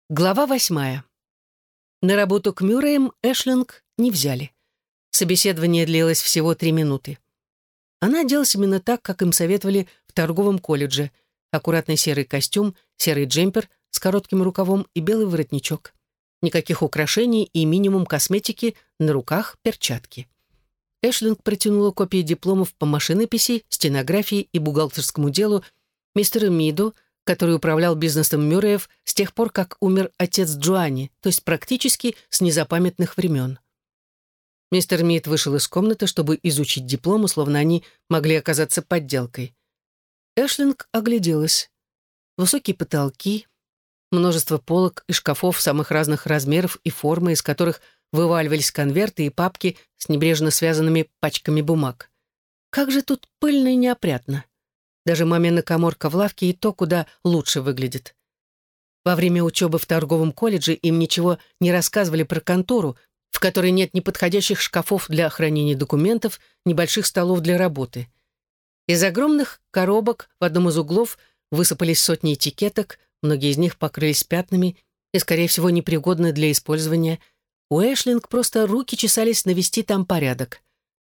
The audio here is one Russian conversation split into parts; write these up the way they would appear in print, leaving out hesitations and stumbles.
Глава 8. На работу к Мюрреям Эшлинг не взяли. Собеседование длилось всего 3 минуты. Она оделась именно так, как им советовали в торговом колледже. Аккуратный серый костюм, серый джемпер с коротким рукавом и белый воротничок. Никаких украшений и минимум косметики, на руках перчатки. Эшлинг протянула копии дипломов по машинописи, стенографии и бухгалтерскому делу мистеру Миду, который управлял бизнесом Мюрреев с тех пор, как умер отец Джоанни, то есть практически с незапамятных времен. Мистер Мид вышел из комнаты, чтобы изучить дипломы, словно они могли оказаться подделкой. Эшлинг огляделась. Высокие потолки, множество полок и шкафов самых разных размеров и формы, из которых вываливались конверты и папки с небрежно связанными пачками бумаг. Как же тут пыльно и неопрятно. Даже мамина каморка в лавке и то куда лучше выглядит. Во время учебы в торговом колледже им ничего не рассказывали про контору, в которой нет ни подходящих шкафов для хранения документов, ни больших столов для работы. Из огромных коробок в одном из углов высыпались сотни этикеток, многие из них покрылись пятнами и, скорее всего, непригодны для использования. У Эшлинг просто руки чесались навести там порядок.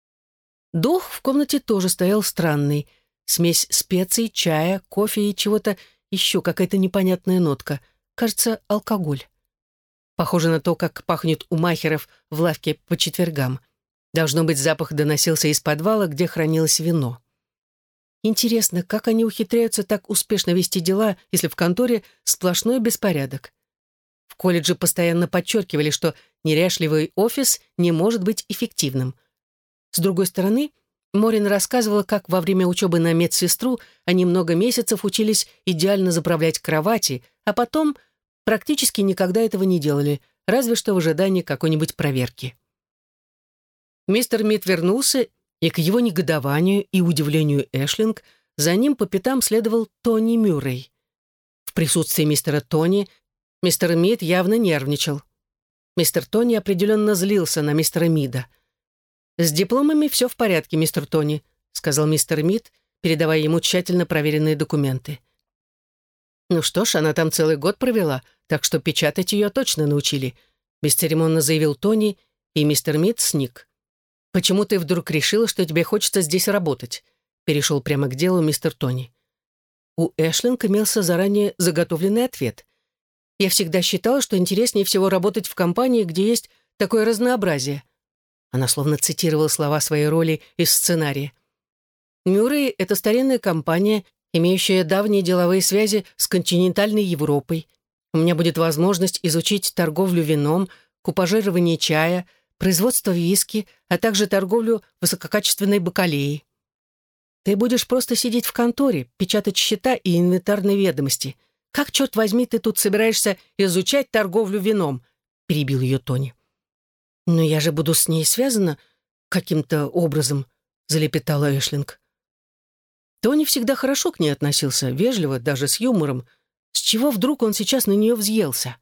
Дух в комнате тоже стоял странный. Смесь специй, чая, кофе и чего-то еще, какая-то непонятная нотка. Кажется, алкоголь. Похоже на то, как пахнет у махеров в лавке по четвергам. Должно быть, запах доносился из подвала, где хранилось вино. Интересно, как они ухитряются так успешно вести дела, если в конторе сплошной беспорядок? В колледже постоянно подчеркивали, что неряшливый офис не может быть эффективным. С другой стороны, Морин рассказывала, как во время учебы на медсестру они много месяцев учились идеально заправлять кровати, а потом практически никогда этого не делали, разве что в ожидании какой-нибудь проверки. Мистер Мид вернулся, и к его негодованию и удивлению Эшлинг за ним по пятам следовал Тони Мюррей. В присутствии мистера Тони мистер Мид явно нервничал. Мистер Тони определенно злился на мистера Мида. «С дипломами все в порядке, мистер Тони», — сказал мистер Мид, передавая ему тщательно проверенные документы. «Ну что ж, она там целый год провела, так что печатать ее точно научили», — бесцеремонно заявил Тони, и мистер Мид сник. «Почему ты вдруг решила, что тебе хочется здесь работать?» — перешел прямо к делу мистер Тони. У Эшлинг имелся заранее заготовленный ответ. «Я всегда считала, что интереснее всего работать в компании, где есть такое разнообразие». Она словно цитировала слова своей роли из сценария. «Мюррей — это старинная компания, имеющая давние деловые связи с континентальной Европой. У меня будет возможность изучить торговлю вином, купажирование чая, производство виски, а также торговлю высококачественной бакалеей. Ты будешь просто сидеть в конторе, печатать счета и инвентарные ведомости. Как, черт возьми, ты тут собираешься изучать торговлю вином?» — перебил ее Тони. «Но я же буду с ней связана каким-то образом», — залепетала Эшлинг. Тони всегда хорошо к ней относился, вежливо, даже с юмором. С чего вдруг он сейчас на нее взъелся?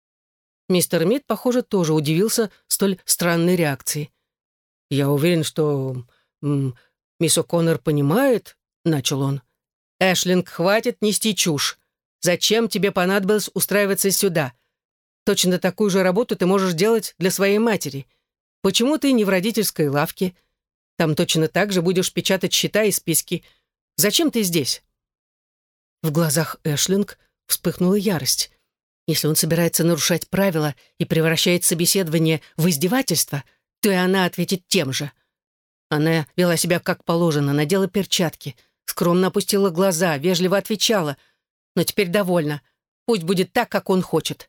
Мистер Мид, похоже, тоже удивился столь странной реакции. «Я уверен, что мисс О'Коннор понимает», — начал он. «Эшлинг, хватит нести чушь. Зачем тебе понадобилось устраиваться сюда? Точно такую же работу ты можешь делать для своей матери. Почему ты не в родительской лавке? Там точно так же будешь печатать счета и списки. Зачем ты здесь?» В глазах Эшлинг вспыхнула ярость. Если он собирается нарушать правила и превращает собеседование в издевательство, то и она ответит тем же. Она вела себя как положено, надела перчатки, скромно опустила глаза, вежливо отвечала. «Но теперь довольна. Пусть будет так, как он хочет».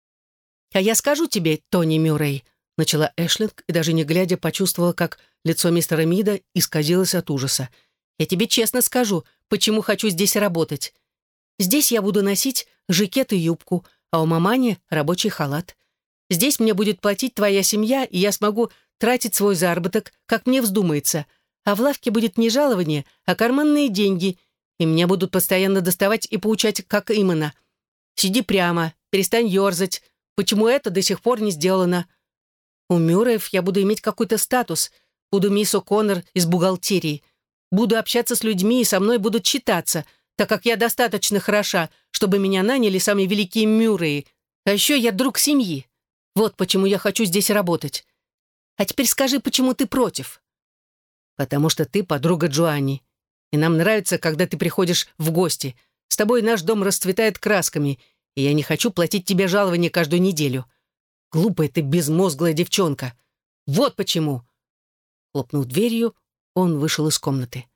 «А я скажу тебе, Тони Мюррей», — начала Эшлинг, и даже не глядя почувствовала, как лицо мистера Мида исказилось от ужаса. «Я тебе честно скажу, почему хочу здесь работать. Здесь я буду носить жакет и юбку, а у мамани рабочий халат. Здесь мне будет платить твоя семья, и я смогу тратить свой заработок, как мне вздумается. А в лавке будет не жалование, а карманные деньги, и меня будут постоянно доставать и поучать, как именно. Сиди прямо, перестань ерзать. Почему это до сих пор не сделано? У Мюрреев я буду иметь какой-то статус, буду мисс О'Коннор из бухгалтерии, буду общаться с людьми и со мной будут считаться, так как я достаточно хороша, чтобы меня наняли самые великие Мюрреи. А еще я друг семьи. Вот почему я хочу здесь работать. А теперь скажи, почему ты против?» «Потому что ты подруга Джоанни. И нам нравится, когда ты приходишь в гости. С тобой наш дом расцветает красками, и я не хочу платить тебе жалование каждую неделю. Глупая ты безмозглая девчонка. Вот почему!» Хлопнув дверью, он вышел из комнаты.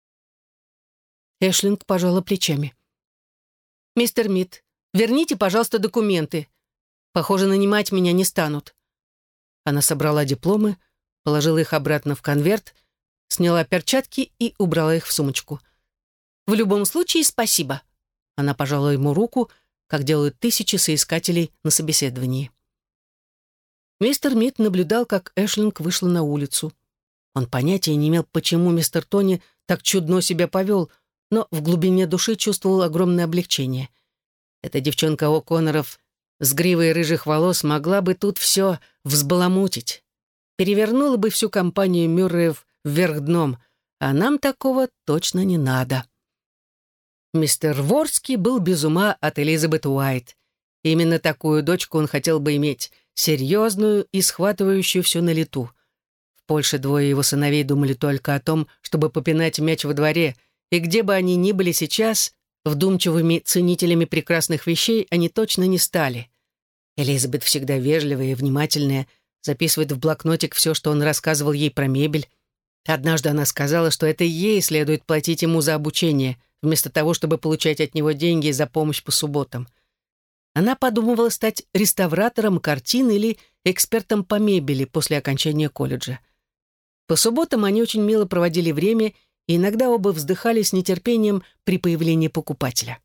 Эшлинг пожала плечами. «Мистер Мид, верните, пожалуйста, документы. Похоже, нанимать меня не станут». Она собрала дипломы, положила их обратно в конверт, сняла перчатки и убрала их в сумочку. «В любом случае, спасибо». Она пожала ему руку, как делают тысячи соискателей на собеседовании. Мистер Мид наблюдал, как Эшлинг вышла на улицу. Он понятия не имел, почему мистер Тони так чудно себя повел, но в глубине души чувствовал огромное облегчение. Эта девчонка О'Конноров с гривой рыжих волос могла бы тут все взбаламутить. Перевернула бы всю компанию Мюрреев вверх дном, а нам такого точно не надо. Мистер Ворский был без ума от Элизабет Уайт. Именно такую дочку он хотел бы иметь, серьезную и схватывающую все на лету. В Польше двое его сыновей думали только о том, чтобы попинать мяч во дворе, и где бы они ни были сейчас, вдумчивыми ценителями прекрасных вещей они точно не стали. Элизабет всегда вежливая и внимательная, записывает в блокнотик все, что он рассказывал ей про мебель. Однажды она сказала, что это ей следует платить ему за обучение, вместо того, чтобы получать от него деньги за помощь по субботам. Она подумывала стать реставратором картин или экспертом по мебели после окончания колледжа. По субботам они очень мило проводили время, и иногда оба вздыхали с нетерпением при появлении покупателя.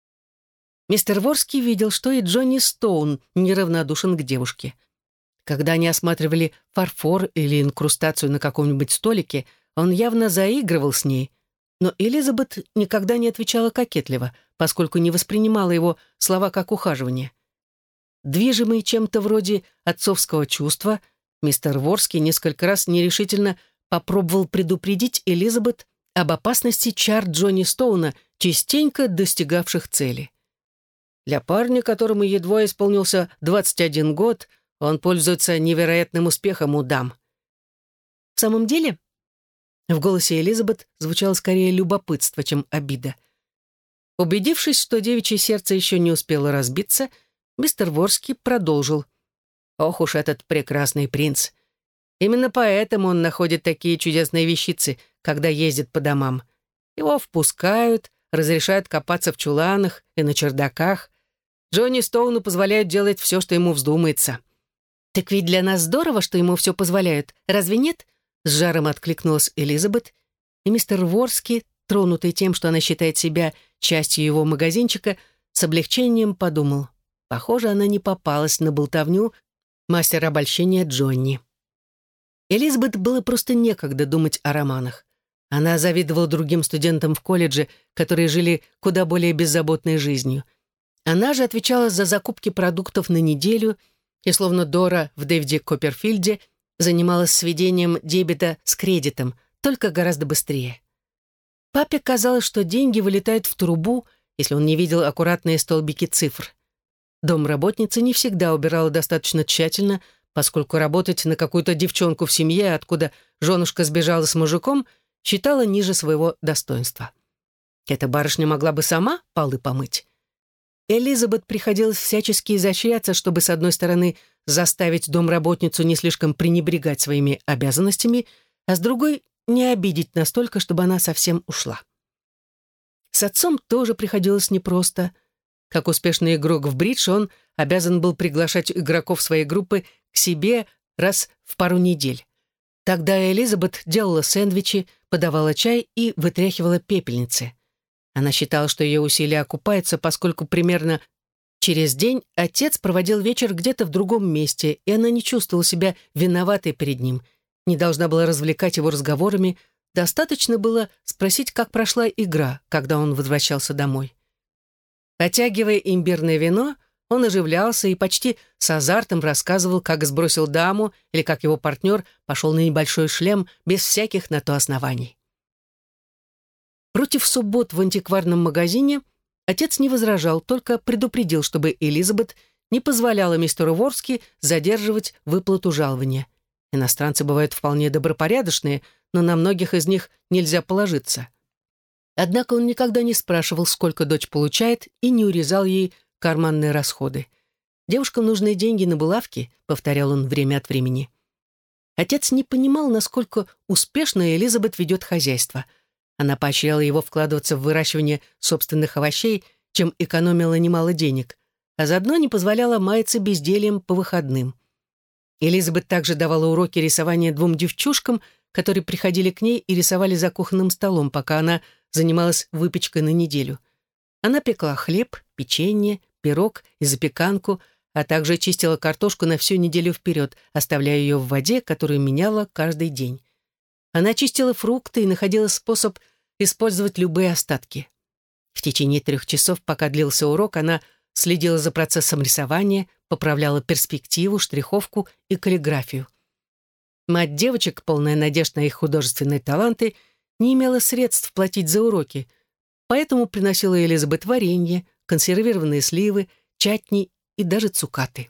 Мистер Ворский видел, что и Джонни Стоун неравнодушен к девушке. Когда они осматривали фарфор или инкрустацию на каком-нибудь столике, он явно заигрывал с ней, но Элизабет никогда не отвечала кокетливо, поскольку не воспринимала его слова как ухаживание. Движимый чем-то вроде отцовского чувства, мистер Ворский несколько раз нерешительно попробовал предупредить Элизабет об опасности чар Джонни Стоуна, частенько достигавших цели. Для парня, которому едва исполнился 21 год, он пользуется невероятным успехом у дам. В самом деле, в голосе Элизабет звучало скорее любопытство, чем обида. Убедившись, что девичье сердце еще не успело разбиться, мистер Ворский продолжил. «Ох уж этот прекрасный принц! Именно поэтому он находит такие чудесные вещицы, когда ездит по домам. Его впускают, разрешают копаться в чуланах и на чердаках. Джонни Стоуну позволяют делать все, что ему вздумается». «Так ведь для нас здорово, что ему все позволяют, разве нет?» С жаром откликнулась Элизабет, и мистер Ворский, тронутый тем, что она считает себя частью его магазинчика, с облегчением подумал: похоже, она не попалась на болтовню мастера обольщения Джонни. Элизабет было просто некогда думать о романах. Она завидовала другим студентам в колледже, которые жили куда более беззаботной жизнью. Она же отвечала за закупки продуктов на неделю, и словно Дора в Дэвиде Копперфильде занималась сведением дебета с кредитом, только гораздо быстрее. Папе казалось, что деньги вылетают в трубу, если он не видел аккуратные столбики цифр. Домработница не всегда убирала достаточно тщательно, поскольку работать на какую-то девчонку в семье, откуда женушка сбежала с мужиком, считала ниже своего достоинства. Эта барышня могла бы сама полы помыть. Элизабет приходилось всячески изощряться, чтобы, с одной стороны, заставить домработницу не слишком пренебрегать своими обязанностями, а с другой — не обидеть настолько, чтобы она совсем ушла. С отцом тоже приходилось непросто. Как успешный игрок в бридж, он обязан был приглашать игроков своей группы к себе раз в пару недель. Тогда Элизабет делала сэндвичи, подавала чай и вытряхивала пепельницы. Она считала, что ее усилия окупаются, поскольку примерно через день отец проводил вечер где-то в другом месте, и она не чувствовала себя виноватой перед ним, не должна была развлекать его разговорами, достаточно было спросить, как прошла игра, когда он возвращался домой. Потягивая имбирное вино, он оживлялся и почти с азартом рассказывал, как сбросил даму или как его партнер пошел на небольшой шлем без всяких на то оснований. Против суббот в антикварном магазине отец не возражал, только предупредил, чтобы Элизабет не позволяла мистеру Ворски задерживать выплату жалования. Иностранцы бывают вполне добропорядочные, но на многих из них нельзя положиться. Однако он никогда не спрашивал, сколько дочь получает, и не урезал ей карманные расходы. «Девушкам нужны деньги на булавки», — повторял он время от времени. Отец не понимал, насколько успешно Элизабет ведет хозяйство. Она поощряла его вкладываться в выращивание собственных овощей, чем экономила немало денег, а заодно не позволяла маяться бездельем по выходным. Элизабет также давала уроки рисования двум девчушкам, которые приходили к ней и рисовали за кухонным столом, пока она занималась выпечкой на неделю. Она пекла хлеб, печенье, пирог и запеканку, а также чистила картошку на всю неделю вперед, оставляя ее в воде, которую меняла каждый день. Она чистила фрукты и находила способ использовать любые остатки. В течение 3 часов, пока длился урок, она следила за процессом рисования, поправляла перспективу, штриховку и каллиграфию. Мать девочек, полная надежд на их художественные таланты, не имела средств платить за уроки, поэтому приносила Элизабет варенье, консервированные сливы, чатни и даже цукаты.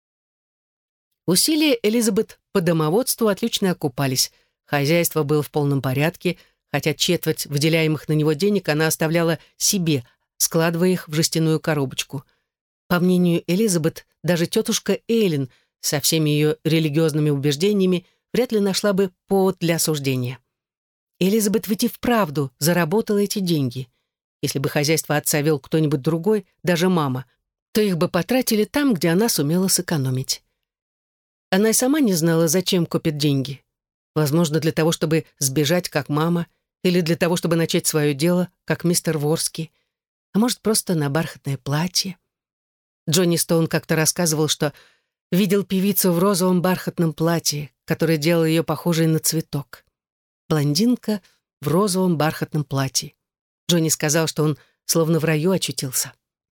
Усилия Элизабет по домоводству отлично окупались. Хозяйство было в полном порядке, хотя четверть выделяемых на него денег она оставляла себе, складывая их в жестяную коробочку. По мнению Элизабет, даже тетушка Эйлин со всеми ее религиозными убеждениями вряд ли нашла бы повод для осуждения. Элизабет ведь и вправду заработала эти деньги. Если бы хозяйство отца вел кто-нибудь другой, даже мама, то их бы потратили там, где она сумела сэкономить. Она и сама не знала, зачем копит деньги. Возможно, для того, чтобы сбежать, как мама, или для того, чтобы начать свое дело, как мистер Ворски, а может, просто на бархатное платье. Джонни Стоун как-то рассказывал, что видел певицу в розовом бархатном платье, которое делало ее похожей на цветок. Блондинка в розовом бархатном платье. Джонни сказал, что он словно в раю очутился.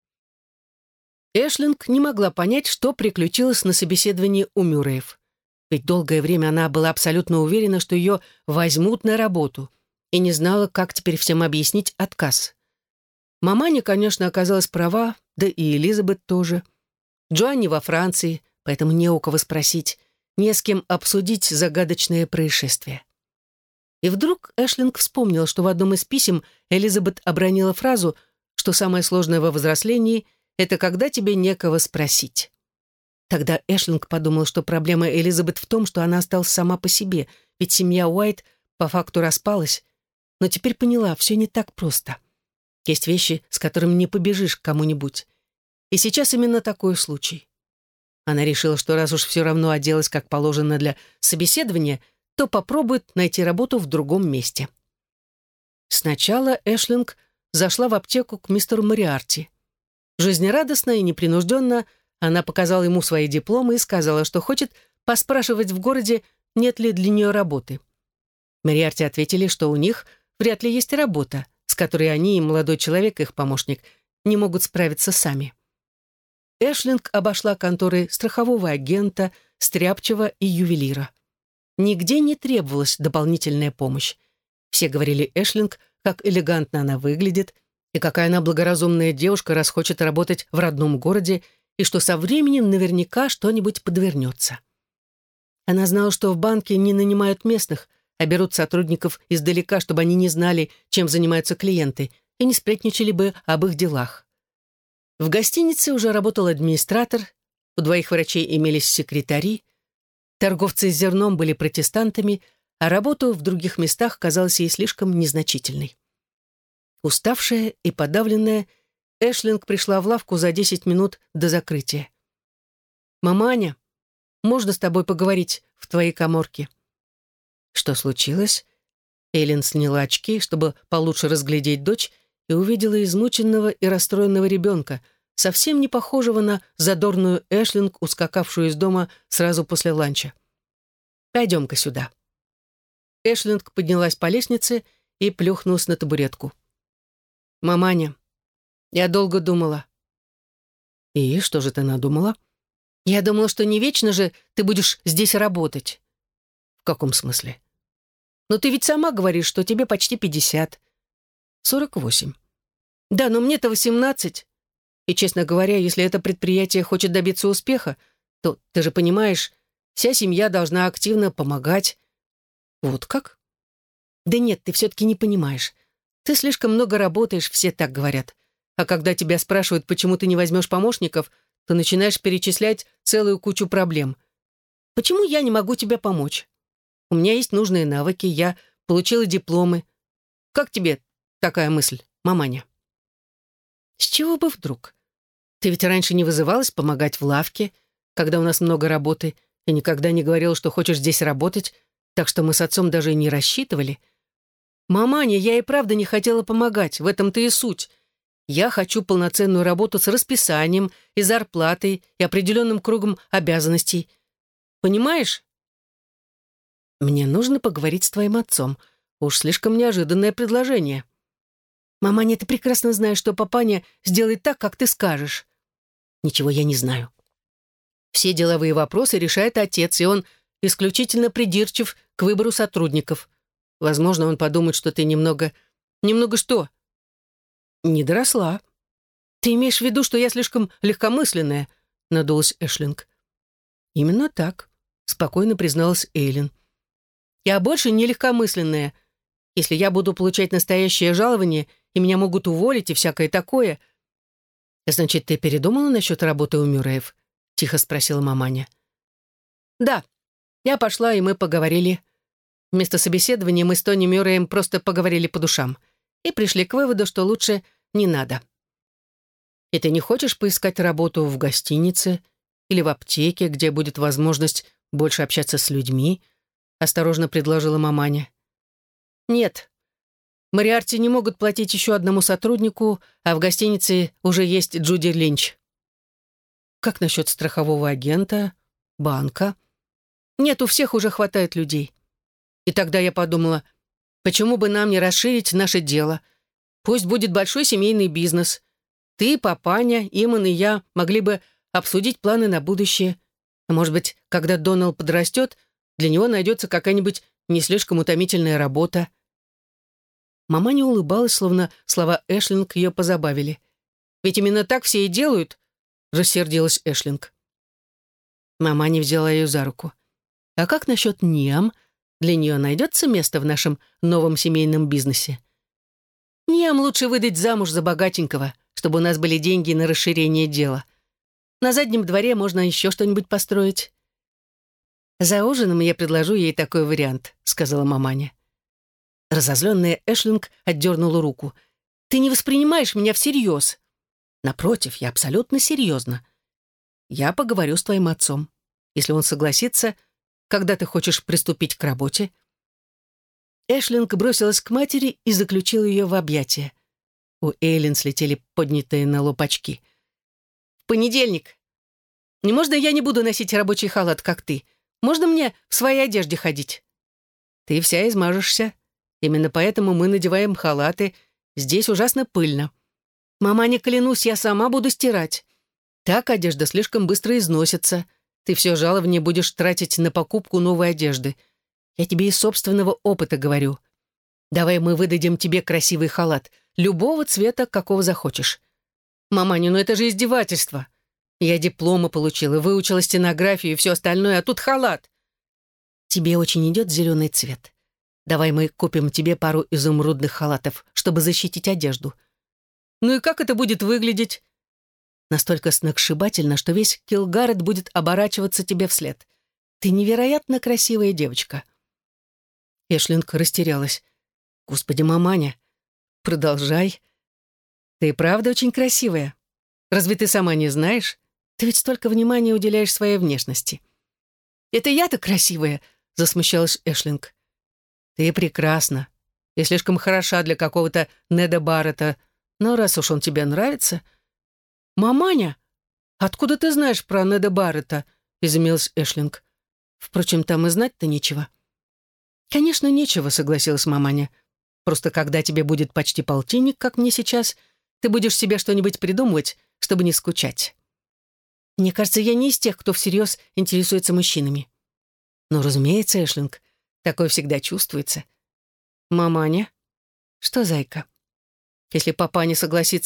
Эшлинг не могла понять, что приключилось на собеседовании у Мюрреев. Ведь долгое время она была абсолютно уверена, что ее возьмут на работу, и не знала, как теперь всем объяснить отказ. Маманя, конечно, оказалась права, да и Элизабет тоже. Джоанни во Франции, поэтому не у кого спросить, не с кем обсудить загадочное происшествие. И вдруг Эшлинг вспомнил, что в одном из писем Элизабет обронила фразу, что самое сложное во взрослении — это когда тебе некого спросить. Тогда Эшлинг подумал, что проблема Элизабет в том, что она осталась сама по себе, ведь семья Уайт по факту распалась, но теперь поняла, все не так просто. Есть вещи, с которыми не побежишь к кому-нибудь. И сейчас именно такой случай. Она решила, что раз уж все равно оделась как положено для собеседования, то попробует найти работу в другом месте. Сначала Эшлинг зашла в аптеку к мистеру Мориарти. Жизнерадостно и непринужденно она показала ему свои дипломы и сказала, что хочет поспрашивать в городе, нет ли для нее работы. Мориарти ответили, что у них вряд ли есть работа, с которой они и молодой человек, их помощник, не могут справиться сами. Эшлинг обошла конторы страхового агента, стряпчего и ювелира. Нигде не требовалась дополнительная помощь. Все говорили Эшлинг, как элегантно она выглядит, и какая она благоразумная девушка, раз хочет работать в родном городе, и что со временем наверняка что-нибудь подвернется. Она знала, что в банке не нанимают местных, а берут сотрудников издалека, чтобы они не знали, чем занимаются клиенты, и не сплетничали бы об их делах. В гостинице уже работал администратор, у 2 врачей имелись секретари, торговцы с зерном были протестантами, а работа в других местах казалась ей слишком незначительной. Уставшая и подавленная, Эшлинг пришла в лавку за 10 минут до закрытия. «Маманя, можно с тобой поговорить в твоей каморке?» Что случилось? Эйлин сняла очки, чтобы получше разглядеть дочь, и увидела измученного и расстроенного ребенка, совсем не похожего на задорную Эшлинг, ускакавшую из дома сразу после ланча. «Пойдем-ка сюда». Эшлинг поднялась по лестнице и плюхнулась на табуретку. «Маманя, я долго думала». «И что же ты надумала?» «Я думала, что не вечно же ты будешь здесь работать». «В каком смысле?» «Но ты ведь сама говоришь, что тебе почти 50». 48. «Да, но мне-то 18». И, честно говоря, если это предприятие хочет добиться успеха, то, ты же понимаешь, вся семья должна активно помогать. Вот как? Да нет, ты все-таки не понимаешь. Ты слишком много работаешь, все так говорят. А когда тебя спрашивают, почему ты не возьмешь помощников, то начинаешь перечислять целую кучу проблем. Почему я не могу тебе помочь? У меня есть нужные навыки, я получила дипломы. Как тебе такая мысль, маманя? С чего бы вдруг? Ты ведь раньше не вызывалась помогать в лавке, когда у нас много работы, и никогда не говорила, что хочешь здесь работать, так что мы с отцом даже и не рассчитывали. Маманя, я и правда не хотела помогать, в этом-то и суть. Я хочу полноценную работу с расписанием и зарплатой и определенным кругом обязанностей. Понимаешь? Мне нужно поговорить с твоим отцом. Уж слишком неожиданное предложение. Маманя, ты прекрасно знаешь, что папаня сделает так, как ты скажешь. Ничего я не знаю. Все деловые вопросы решает отец, и он исключительно придирчив к выбору сотрудников. Возможно, он подумает, что ты немного... Немного что? Не доросла. Ты имеешь в виду, что я слишком легкомысленная? Надулась Эшлинг. Именно так, спокойно призналась Эйлин. Я больше не легкомысленная. Если я буду получать настоящее жалование, и меня могут уволить и всякое такое... Значит, ты передумала насчет работы у Мюрреев? Тихо спросила маманя. Да, я пошла, и мы поговорили. Вместо собеседования мы с Тони Мюрреем просто поговорили по душам и пришли к выводу, что лучше не надо. И ты не хочешь поискать работу в гостинице или в аптеке, где будет возможность больше общаться с людьми? Осторожно предложила маманя. Нет. Мориарти не могут платить еще одному сотруднику, а в гостинице уже есть Джуди Линч. Как насчет страхового агента, банка? Нет, у всех уже хватает людей. И тогда я подумала, почему бы нам не расширить наше дело? Пусть будет большой семейный бизнес. Ты, папаня, Иман и я могли бы обсудить планы на будущее. А может быть, когда Доналд подрастет, для него найдется какая-нибудь не слишком утомительная работа. Мама не улыбалась, словно слова Эшлинг ее позабавили. «Ведь именно так все и делают», — рассердилась Эшлинг. Мама не взяла ее за руку. «А как насчет Ниам? Для нее найдется место в нашем новом семейном бизнесе? Ниам лучше выдать замуж за богатенького, чтобы у нас были деньги на расширение дела. На заднем дворе можно еще что-нибудь построить». «За ужином я предложу ей такой вариант», — сказала маманя. Разозленная Эшлинг отдернула руку. «Ты не воспринимаешь меня всерьез». «Напротив, я абсолютно серьезно. Я поговорю с твоим отцом. Если он согласится, когда ты хочешь приступить к работе?» Эшлинг бросилась к матери и заключила ее в объятия. У Эйлин слетели поднятые на лоб очки. «В понедельник. Не можно я не буду носить рабочий халат, как ты? Можно мне в своей одежде ходить?» «Ты вся измажешься. Именно поэтому мы надеваем халаты. Здесь ужасно пыльно. Маманя, клянусь, я сама буду стирать. Так одежда слишком быстро износится. Ты все жалование будешь тратить на покупку новой одежды. Я тебе из собственного опыта говорю. Давай мы выдадим тебе красивый халат, любого цвета, какого захочешь». «Маманя, ну это же издевательство. Я дипломы получила, выучила стенографию и все остальное, а тут халат». «Тебе очень идет зеленый цвет. Давай мы купим тебе пару изумрудных халатов, чтобы защитить одежду». «Ну и как это будет выглядеть?» «Настолько сногсшибательно, что весь Килгарет будет оборачиваться тебе вслед. Ты невероятно красивая девочка». Эшлинг растерялась. «Господи, маманя, продолжай. Ты и правда очень красивая. Разве ты сама не знаешь? Ты ведь столько внимания уделяешь своей внешности». «Это я-то красивая», — засмущалась Эшлинг. «Ты прекрасна и слишком хороша для какого-то Неда Баррета, но раз уж он тебе нравится...» «Маманя, откуда ты знаешь про Неда Баррета?» — изумилась Эшлинг. «Впрочем, там и знать-то нечего». «Конечно, нечего», — согласилась маманя. «Просто когда тебе будет почти полтинник, как мне сейчас, ты будешь себе что-нибудь придумывать, чтобы не скучать». «Мне кажется, я не из тех, кто всерьез интересуется мужчинами». «Ну, разумеется, Эшлинг, такое всегда чувствуется». «Маманя?» «Что, зайка?» «Если папа не согласится,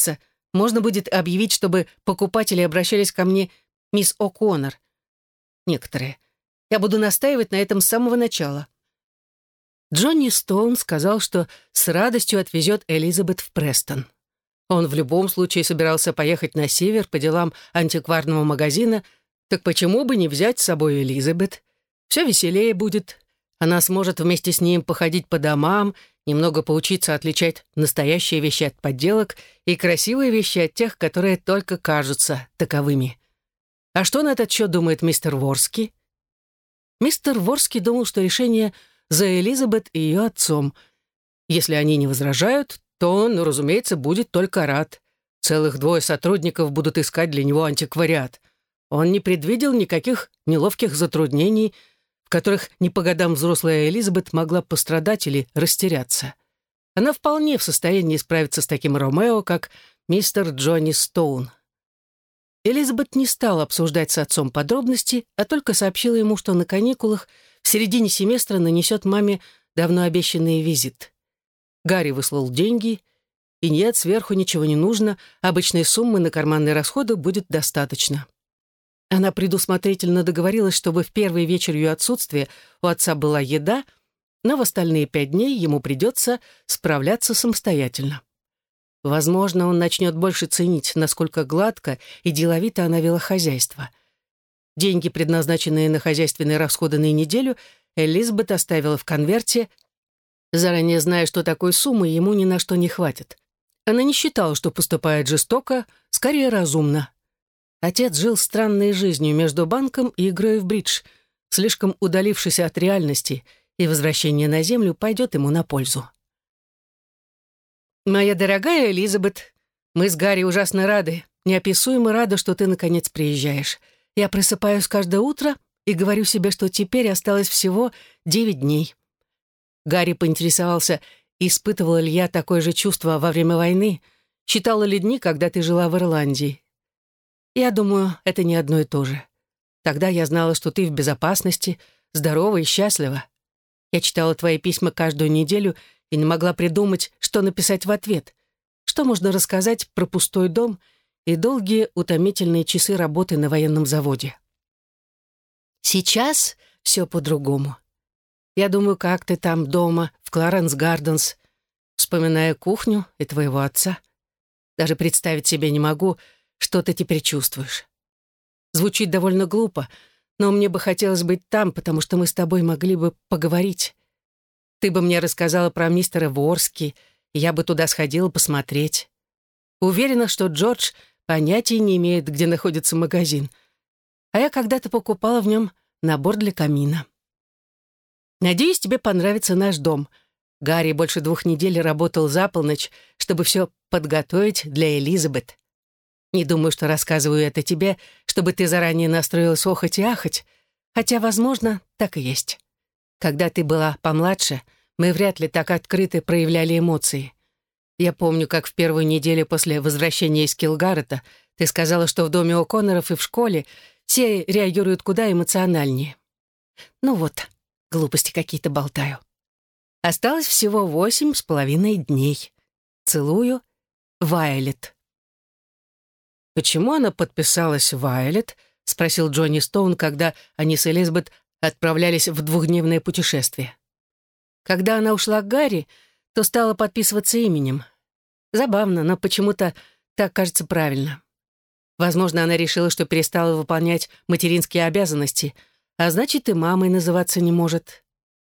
Можно будет объявить, чтобы покупатели обращались ко мне мисс О'Коннор. Некоторые. Я буду настаивать на этом с самого начала. Джонни Стоун сказал, что с радостью отвезет Элизабет в Престон. Он в любом случае собирался поехать на север по делам антикварного магазина, так почему бы не взять с собой Элизабет? Все веселее будет. Она сможет вместе с ним походить по домам, немного поучиться отличать настоящие вещи от подделок и красивые вещи от тех, которые только кажутся таковыми. А что на этот счет думает мистер Ворски? Мистер Ворски думал, что решение за Элизабет и ее отцом. Если они не возражают, то он, разумеется, будет только рад. Целых 2 сотрудников будут искать для него антиквариат. Он не предвидел никаких неловких затруднений, в которых не по годам взрослая Элизабет могла пострадать или растеряться. Она вполне в состоянии справиться с таким Ромео, как мистер Джонни Стоун. Элизабет не стала обсуждать с отцом подробности, а только сообщила ему, что на каникулах в середине семестра нанесет маме давно обещанный визит. Гарри выслал деньги, и нет, сверху ничего не нужно, обычной суммы на карманные расходы будет достаточно. Она предусмотрительно договорилась, чтобы в первый вечер ее отсутствия у отца была еда, но в остальные 5 дней ему придется справляться самостоятельно. Возможно, он начнет больше ценить, насколько гладко и деловито она вела хозяйство. Деньги, предназначенные на хозяйственные расходы на неделю, Элизабет оставила в конверте, заранее зная, что такой суммы ему ни на что не хватит. Она не считала, что поступает жестоко, скорее разумно. Отец жил странной жизнью между банком и игрой в бридж, слишком удалившись от реальности, и возвращение на землю пойдет ему на пользу. «Моя дорогая Элизабет, мы с Гарри ужасно рады, неописуемо рады, что ты наконец приезжаешь. Я просыпаюсь каждое утро и говорю себе, что теперь осталось всего 9 дней». Гарри поинтересовался, испытывала ли я такое же чувство во время войны, считала ли дни, когда ты жила в Ирландии. Я думаю, это не одно и то же. Тогда я знала, что ты в безопасности, здорова и счастлива. Я читала твои письма каждую неделю и не могла придумать, что написать в ответ. Что можно рассказать про пустой дом и долгие утомительные часы работы на военном заводе. Сейчас все по-другому. Я думаю, как ты там дома, в Кларенс Гарденс, вспоминая кухню и твоего отца. Даже представить себе не могу, что ты теперь чувствуешь. Звучит довольно глупо, но мне бы хотелось быть там, потому что мы с тобой могли бы поговорить. Ты бы мне рассказала про мистера Ворски, и я бы туда сходила посмотреть. Уверена, что Джордж понятия не имеет, где находится магазин. А я когда-то покупала в нем набор для камина. Надеюсь, тебе понравится наш дом. Гарри больше 2 недель работал за полночь, чтобы все подготовить для Элизабет. Не думаю, что рассказываю это тебе, чтобы ты заранее настроилась охоть и ахать, хотя, возможно, так и есть. Когда ты была помладше, мы вряд ли так открыто проявляли эмоции. Я помню, как в первую неделю после возвращения из Килгаррета ты сказала, что в доме О'Конноров и в школе все реагируют куда эмоциональнее. Ну вот, глупости какие-то болтаю. Осталось всего 8,5 дней. Целую, Вайолет. «Почему она подписалась Вайолет?» — спросил Джонни Стоун, когда они с Элизабет отправлялись в 2-дневное путешествие. Когда она ушла к Гарри, то стала подписываться именем. Забавно, но почему-то так кажется правильно. Возможно, она решила, что перестала выполнять материнские обязанности, а значит, и мамой называться не может.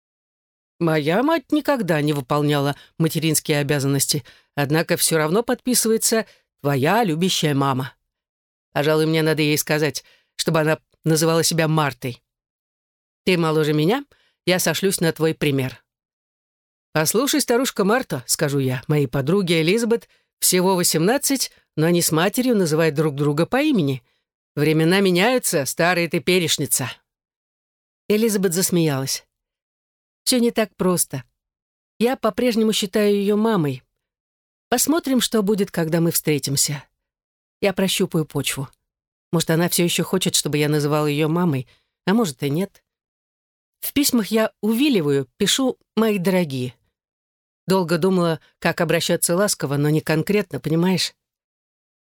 Моя мать никогда не выполняла материнские обязанности, однако все равно подписывается «Твоя любящая мама». Пожалуй, мне надо ей сказать, чтобы она называла себя Мартой. Ты моложе меня, я сошлюсь на твой пример. «Послушай, старушка Марта», — скажу я, моей подруге Элизабет всего 18, но они с матерью называют друг друга по имени. Времена меняются, старая ты перешница. Элизабет засмеялась. Все не так просто. Я по-прежнему считаю ее мамой. Посмотрим, что будет, когда мы встретимся. Я прощупаю почву. Может, она все еще хочет, чтобы я называл ее мамой, а может и нет. В письмах я увиливаю, пишу «мои дорогие». Долго думала, как обращаться ласково, но не конкретно, понимаешь?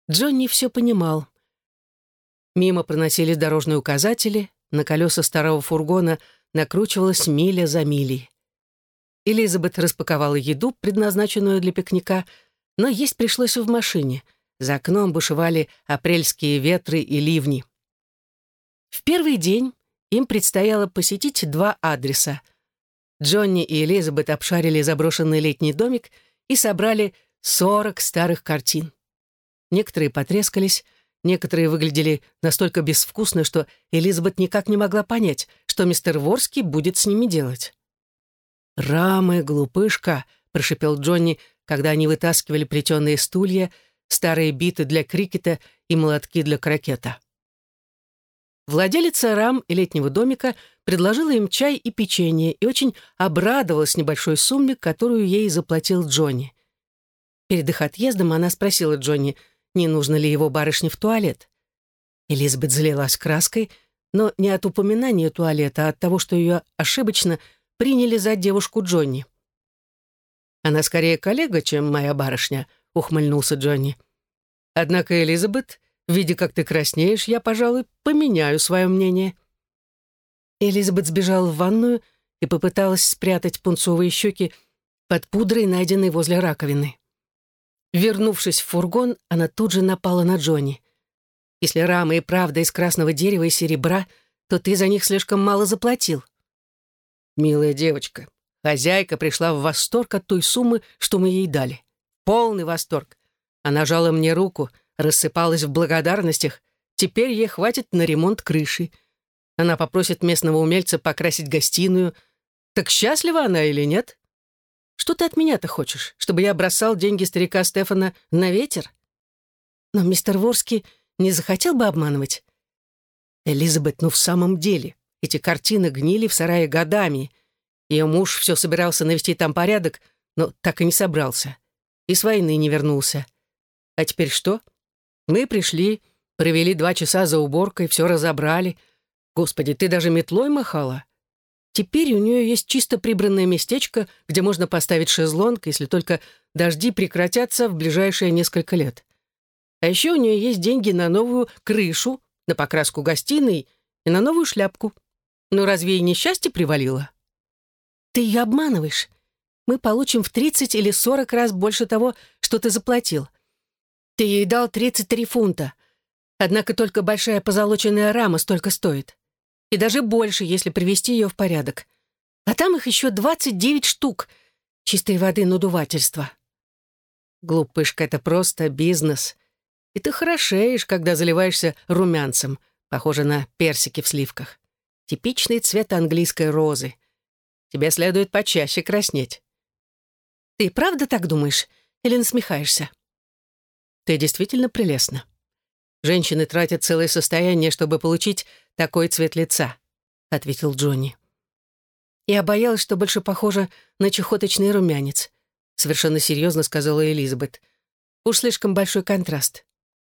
Джонни все понимал. Мимо проносились дорожные указатели, на колеса старого фургона накручивалась миля за милей. Элизабет распаковала еду, предназначенную для пикника, но есть пришлось в машине. За окном бушевали апрельские ветры и ливни. В первый день им предстояло посетить 2 адреса. Джонни и Элизабет обшарили заброшенный летний домик и собрали 40 старых картин. Некоторые потрескались, некоторые выглядели настолько безвкусно, что Элизабет никак не могла понять, что мистер Ворский будет с ними делать. «Рамы, глупышка», — прошипел Джонни, когда они вытаскивали плетеные стулья, старые биты для крикета и молотки для крокета. Владелица рам и летнего домика предложила им чай и печенье и очень обрадовалась небольшой сумме, которую ей заплатил Джонни. Перед их отъездом она спросила Джонни, не нужно ли его барышне в туалет. Элизабет залилась краской, но не от упоминания туалета, а от того, что ее ошибочно приняли за девушку Джонни. «Она скорее коллега, чем моя барышня», — ухмыльнулся Джонни. «Однако, Элизабет, видя, как ты краснеешь, я, пожалуй, поменяю свое мнение». Элизабет сбежала в ванную и попыталась спрятать пунцовые щеки под пудрой, найденной возле раковины. Вернувшись в фургон, она тут же напала на Джонни. «Если рамы и правда из красного дерева и серебра, то ты за них слишком мало заплатил». «Милая девочка, хозяйка пришла в восторг от той суммы, что мы ей дали. Полный восторг. Она жала мне руку, рассыпалась в благодарностях. Теперь ей хватит на ремонт крыши. Она попросит местного умельца покрасить гостиную. Так счастлива она или нет? Что ты от меня-то хочешь? Чтобы я бросал деньги старика Стефана на ветер? Но мистер Ворский не захотел бы обманывать. Элизабет, ну в самом деле, эти картины гнили в сарае годами. Ее муж все собирался навести там порядок, но так и не собрался. И с войны не вернулся. А теперь что? Мы пришли, провели 2 часа за уборкой, все разобрали. Господи, ты даже метлой махала? Теперь у нее есть чисто прибранное местечко, где можно поставить шезлонг, если только дожди прекратятся в ближайшие несколько лет. А еще у нее есть деньги на новую крышу, на покраску гостиной и на новую шляпку. Ну разве ей несчастье привалило? Ты ее обманываешь. Мы получим в 30 или 40 раз больше того, что ты заплатил. Ты ей дал 33 фунта. Однако только большая позолоченная рама столько стоит. И даже больше, если привести ее в порядок. А там их еще 29 штук. Чистой воды надувательство. Глупышка, это просто бизнес. И ты хорошеешь, когда заливаешься румянцем, похоже на персики в сливках. Типичный цвет английской розы. Тебе следует почаще краснеть. Ты правда так думаешь? Или насмехаешься? Ты действительно прелестна. Женщины тратят целое состояние, чтобы получить такой цвет лица, ответил Джонни. Я боялась, что больше похоже на чехоточный румянец, совершенно серьезно сказала Элизабет. Уж слишком большой контраст.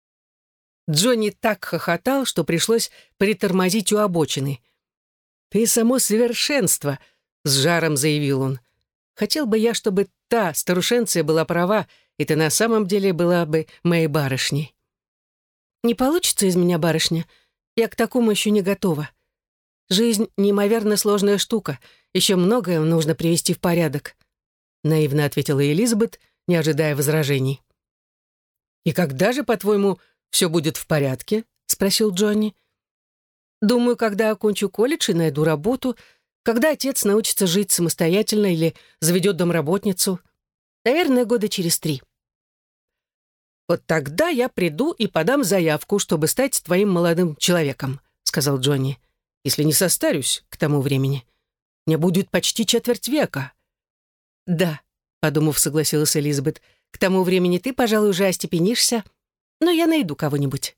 Джонни так хохотал, что пришлось притормозить у обочины. «Ты само совершенство», — с жаром заявил он. «Хотел бы я, чтобы та старушенция была права, и ты на самом деле была бы моей барышней». «Не получится из меня барышня. Я к такому еще не готова. Жизнь неимоверно сложная штука. Еще многое нужно привести в порядок», — наивно ответила Элизабет, не ожидая возражений. «И когда же, по-твоему, все будет в порядке?» — спросил Джонни. «Думаю, когда окончу колледж и найду работу, когда отец научится жить самостоятельно или заведет домработницу. Наверное, года через 3. «Вот тогда я приду и подам заявку, чтобы стать твоим молодым человеком», — сказал Джонни. «Если не состарюсь к тому времени. Мне будет почти четверть века». «Да», — подумав, согласилась Элизабет, «к тому времени ты, пожалуй, уже остепенишься, но я найду кого-нибудь».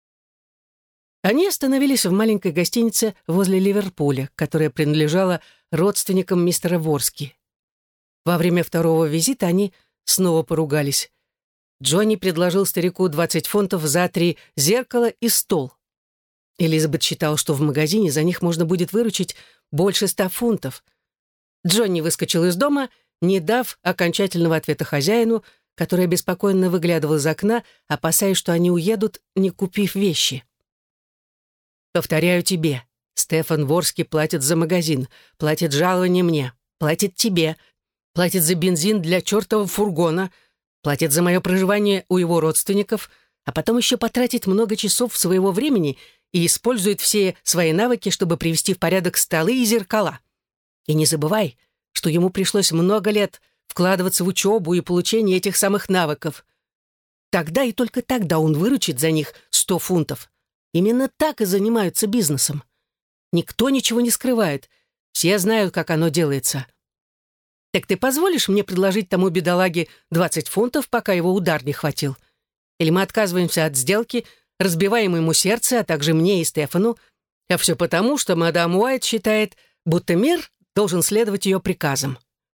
Они остановились в маленькой гостинице возле Ливерпуля, которая принадлежала родственникам мистера Ворски. Во время второго визита они снова поругались. Джонни предложил старику 20 фунтов за 3 зеркала и стол. Элизабет считала, что в магазине за них можно будет выручить больше 100 фунтов. Джонни выскочил из дома, не дав окончательного ответа хозяину, которая беспокойно выглядывала из окна, опасаясь, что они уедут, не купив вещи. «Повторяю тебе, Стефан Ворский платит за магазин, платит жалование мне, платит тебе, платит за бензин для чертова фургона, платит за мое проживание у его родственников, а потом еще потратит много часов своего времени и использует все свои навыки, чтобы привести в порядок столы и зеркала. И не забывай, что ему пришлось много лет вкладываться в учебу и получение этих самых навыков. Тогда и только тогда он выручит за них 100 фунтов. Именно так и занимаются бизнесом. Никто ничего не скрывает. Все знают, как оно делается. Так ты позволишь мне предложить тому бедолаге 20 фунтов, пока его удар не хватил? Или мы отказываемся от сделки, разбиваем ему сердце, а также мне и Стефану, а все потому, что мадам Уайт считает, будто мир должен следовать ее приказам».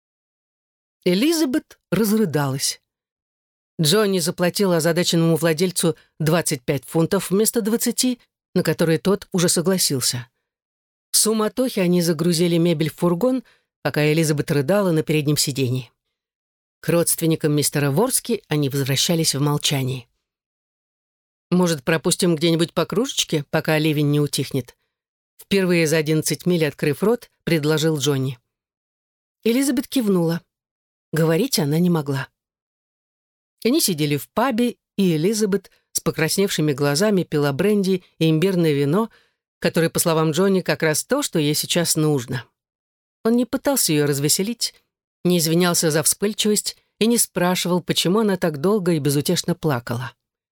Элизабет разрыдалась. Джонни заплатил озадаченному владельцу 25 фунтов вместо 20, на которые тот уже согласился. В суматохе они загрузили мебель в фургон, пока Элизабет рыдала на переднем сиденье. К родственникам мистера Ворски они возвращались в молчании. «Может, пропустим где-нибудь по кружечке, пока ливень не утихнет?» Впервые за 11 миль, открыв рот, предложил Джонни. Элизабет кивнула. Говорить она не могла. Они сидели в пабе, и Элизабет с покрасневшими глазами пила бренди и имбирное вино, которое, по словам Джонни, как раз то, что ей сейчас нужно. Он не пытался ее развеселить, не извинялся за вспыльчивость и не спрашивал, почему она так долго и безутешно плакала.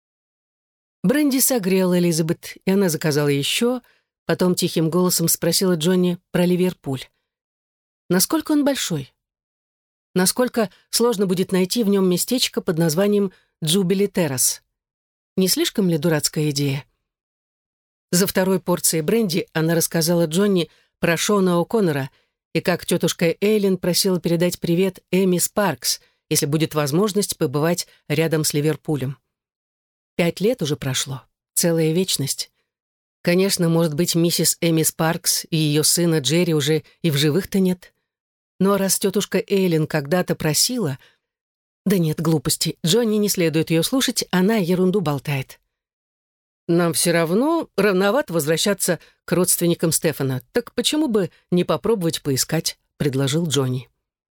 Бренди согрела Элизабет, и она заказала еще, потом тихим голосом спросила Джонни про Ливерпуль. Насколько он большой? Насколько сложно будет найти в нем местечко под названием Джубили Террас? Не слишком ли дурацкая идея? За второй порцией бренди она рассказала Джонни про Шона О'Коннора и как тетушка Эйлин просила передать привет Эми Спаркс, если будет возможность побывать рядом с Ливерпулем. 5 лет уже прошло, целая вечность. Конечно, может быть, миссис Эми Спаркс и ее сына Джерри уже и в живых-то нет. Но раз тетушка Эйлин когда-то просила... Да нет, глупости, Джонни не следует ее слушать, она ерунду болтает. Нам все равно рановато возвращаться к родственникам Стефана, так почему бы не попробовать поискать, предложил Джонни.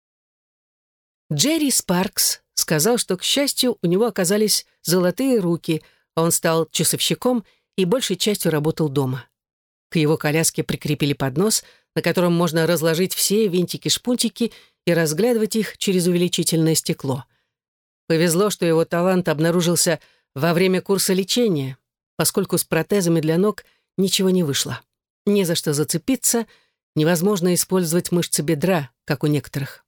Джерри Спаркс сказал, что, к счастью, у него оказались золотые руки, он стал часовщиком и большей частью работал дома. К его коляске прикрепили поднос, на котором можно разложить все винтики-шпунтики и разглядывать их через увеличительное стекло. Повезло, что его талант обнаружился во время курса лечения, поскольку с протезами для ног ничего не вышло. Не за что зацепиться, невозможно использовать мышцы бедра, как у некоторых.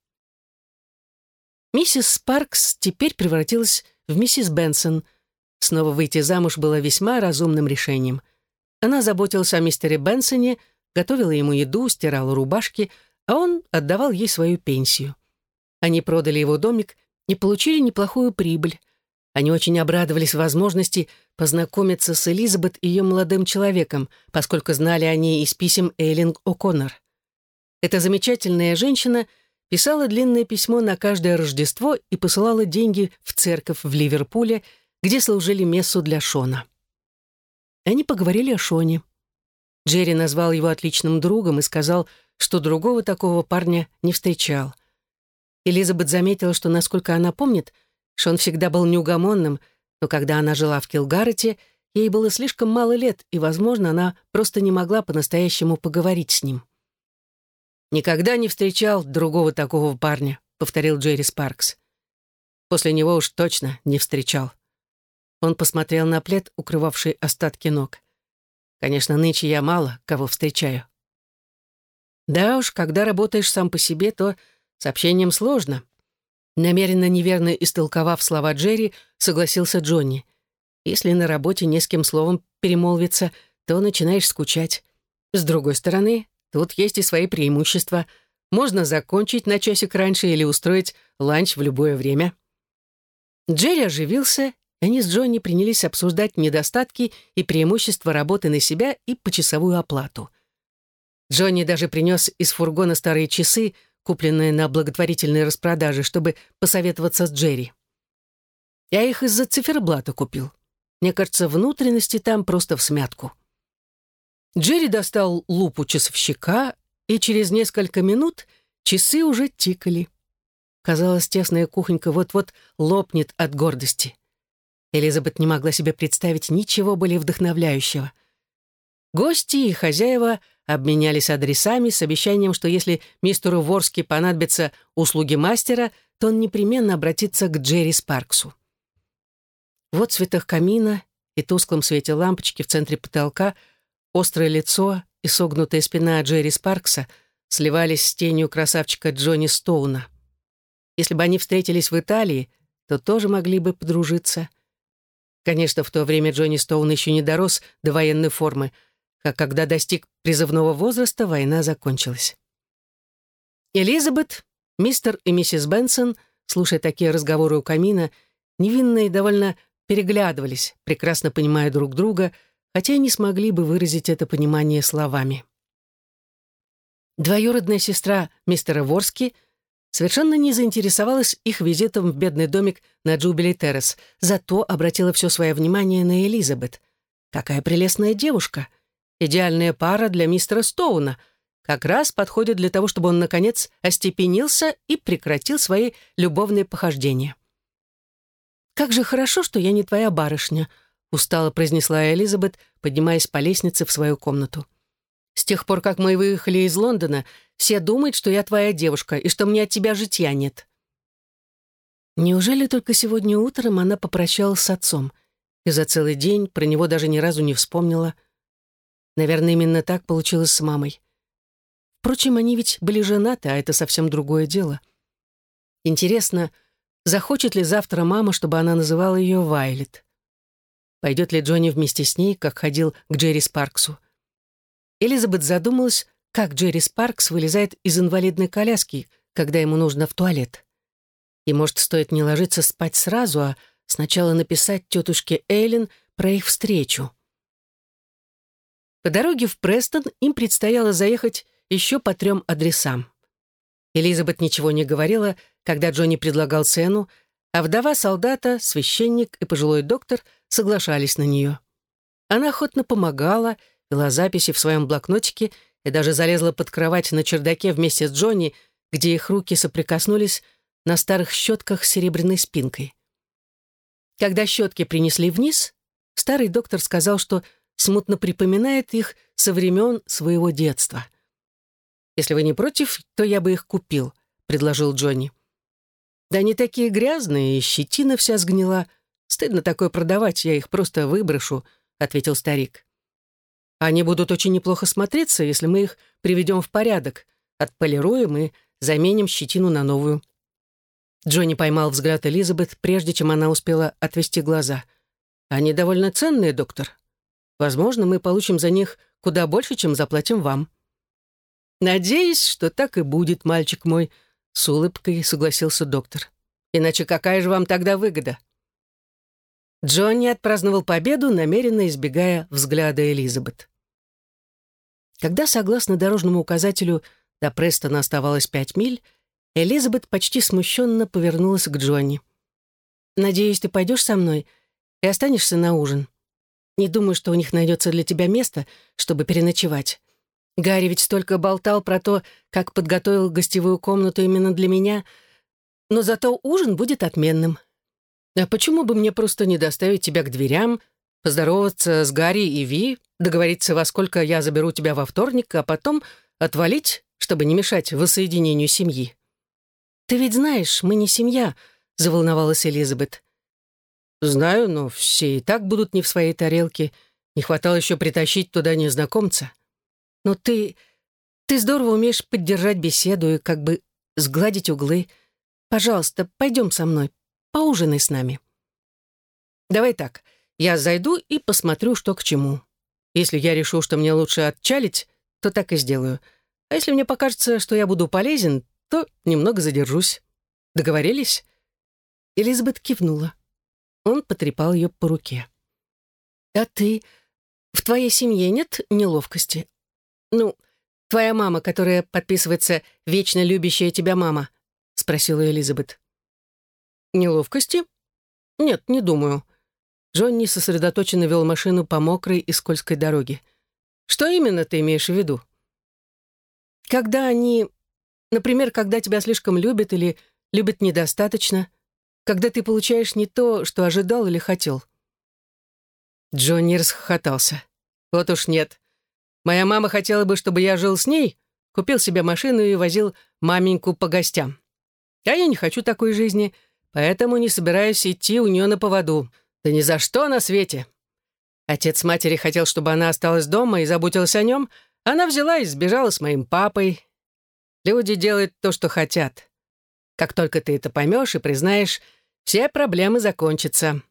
Миссис Спаркс теперь превратилась в миссис Бенсон. Снова выйти замуж было весьма разумным решением. Она заботилась о мистере Бенсоне, готовила ему еду, стирала рубашки, а он отдавал ей свою пенсию. Они продали его домик и получили неплохую прибыль. Они очень обрадовались возможности познакомиться с Элизабет и ее молодым человеком, поскольку знали о ней из писем Эйлин О'Коннор. Эта замечательная женщина писала длинное письмо на каждое Рождество и посылала деньги в церковь в Ливерпуле, где служили мессу для Шона. Они поговорили о Шоне. Джерри назвал его отличным другом и сказал, что другого такого парня не встречал. Элизабет заметила, что, насколько она помнит, Шон всегда был неугомонным, но когда она жила в Килгарете, ей было слишком мало лет, и, возможно, она просто не могла по-настоящему поговорить с ним. «Никогда не встречал другого такого парня», — повторил Джерри Спаркс. «После него уж точно не встречал». Он посмотрел на плед, укрывавший остатки ног. «Конечно, нынче я мало кого встречаю». «Да уж, когда работаешь сам по себе, то с общением сложно». Намеренно неверно истолковав слова Джерри, согласился Джонни. «Если на работе не с кем словом перемолвиться, то начинаешь скучать. С другой стороны, тут есть и свои преимущества. Можно закончить на часик раньше или устроить ланч в любое время». Джерри оживился, и они с Джонни принялись обсуждать недостатки и преимущества работы на себя и почасовую оплату. Джонни даже принес из фургона старые часы, купленные на благотворительной распродаже, чтобы посоветоваться с Джерри. Я их из-за циферблата купил. Мне кажется, внутренности там просто всмятку». Джерри достал лупу часовщика, и через несколько минут часы уже тикали. Казалось, тесная кухонька вот-вот лопнет от гордости. Элизабет не могла себе представить ничего более вдохновляющего. Гости и хозяева обменялись адресами с обещанием, что если мистеру Ворски понадобятся услуги мастера, то он непременно обратится к Джерри Спарксу. В отцветах камина и тусклом свете лампочки в центре потолка острое лицо и согнутая спина Джерри Спаркса сливались с тенью красавчика Джонни Стоуна. Если бы они встретились в Италии, то тоже могли бы подружиться. Конечно, в то время Джонни Стоун еще не дорос до военной формы, а когда достиг призывного возраста, война закончилась. Элизабет, мистер и миссис Бенсон, слушая такие разговоры у камина, невинно и довольно переглядывались, прекрасно понимая друг друга, хотя и не смогли бы выразить это понимание словами. Двоюродная сестра мистера Ворски совершенно не заинтересовалась их визитом в бедный домик на Джубили-Террас, зато обратила все свое внимание на Элизабет. Какая прелестная девушка! Идеальная пара для мистера Стоуна. Как раз подходит для того, чтобы он, наконец, остепенился и прекратил свои любовные похождения. «Как же хорошо, что я не твоя барышня», — устало произнесла Элизабет, поднимаясь по лестнице в свою комнату. «С тех пор, как мы выехали из Лондона, все думают, что я твоя девушка и что мне от тебя житья нет». Неужели только сегодня утром она попрощалась с отцом и за целый день про него даже ни разу не вспомнила? Наверное, именно так получилось с мамой. Впрочем, они ведь были женаты, а это совсем другое дело. Интересно, захочет ли завтра мама, чтобы она называла ее Вайлет? Пойдет ли Джонни вместе с ней, как ходил к Джерри Спарксу? Элизабет задумалась, как Джерри Спаркс вылезает из инвалидной коляски, когда ему нужно в туалет. И, может, стоит не ложиться спать сразу, а сначала написать тетушке Эйлин про их встречу. По дороге в Престон им предстояло заехать еще по 3 адресам. Элизабет ничего не говорила, когда Джонни предлагал цену, а вдова солдата, священник и пожилой доктор соглашались на нее. Она охотно помогала, вела записи в своем блокнотике и даже залезла под кровать на чердаке вместе с Джонни, где их руки соприкоснулись на старых щетках с серебряной спинкой. Когда щетки принесли вниз, старый доктор сказал, что смутно припоминает их со времен своего детства. «Если вы не против, то я бы их купил», — предложил Джонни. «Да они такие грязные, и щетина вся сгнила. Стыдно такое продавать, я их просто выброшу», — ответил старик. «Они будут очень неплохо смотреться, если мы их приведем в порядок, отполируем и заменим щетину на новую». Джонни поймал взгляд Элизабет, прежде чем она успела отвести глаза. «Они довольно ценные, доктор. Возможно, мы получим за них куда больше, чем заплатим вам». «Надеюсь, что так и будет, мальчик мой», — с улыбкой согласился доктор. «Иначе какая же вам тогда выгода?» Джонни отпраздновал победу, намеренно избегая взгляда Элизабет. Когда, согласно дорожному указателю, до Престона оставалось 5 миль, Элизабет почти смущенно повернулась к Джонни. «Надеюсь, ты пойдешь со мной и останешься на ужин. Не думаю, что у них найдется для тебя место, чтобы переночевать. Гарри ведь столько болтал про то, как подготовил гостевую комнату именно для меня, но зато ужин будет отменным. А почему бы мне просто не доставить тебя к дверям, поздороваться с Гарри и Ви, договориться, во сколько я заберу тебя во вторник, а потом отвалить, чтобы не мешать воссоединению семьи?» «Ты ведь знаешь, мы не семья», — заволновалась Элизабет. «Знаю, но все и так будут не в своей тарелке. Не хватало еще притащить туда незнакомца. Но ты здорово умеешь поддержать беседу и как бы сгладить углы. Пожалуйста, пойдем со мной, поужинай с нами». «Давай так, я зайду и посмотрю, что к чему. Если я решу, что мне лучше отчалить, то так и сделаю. А если мне покажется, что я буду полезен, то немного задержусь. Договорились?» Элизабет кивнула. Он потрепал ее по руке. «А ты? В твоей семье нет неловкости? Ну, твоя мама, которая подписывается «Вечно любящая тебя мама», — спросила Элизабет. «Неловкости? «Нет, не думаю». Джонни сосредоточенно вел машину по мокрой и скользкой дороге. «Что именно ты имеешь в виду?» «Когда они... Например, когда тебя слишком любят или любят недостаточно, когда ты получаешь не то, что ожидал или хотел». Джонни расхохотался. «Вот уж нет. Моя мама хотела бы, чтобы я жил с ней, купил себе машину и возил маменьку по гостям. А я не хочу такой жизни, поэтому не собираюсь идти у нее на поводу. Да ни за что на свете. Отец матери хотел, чтобы она осталась дома и заботилась о нем. Она взяла и сбежала с моим папой. Люди делают то, что хотят. Как только ты это поймешь и признаешь, все проблемы закончатся».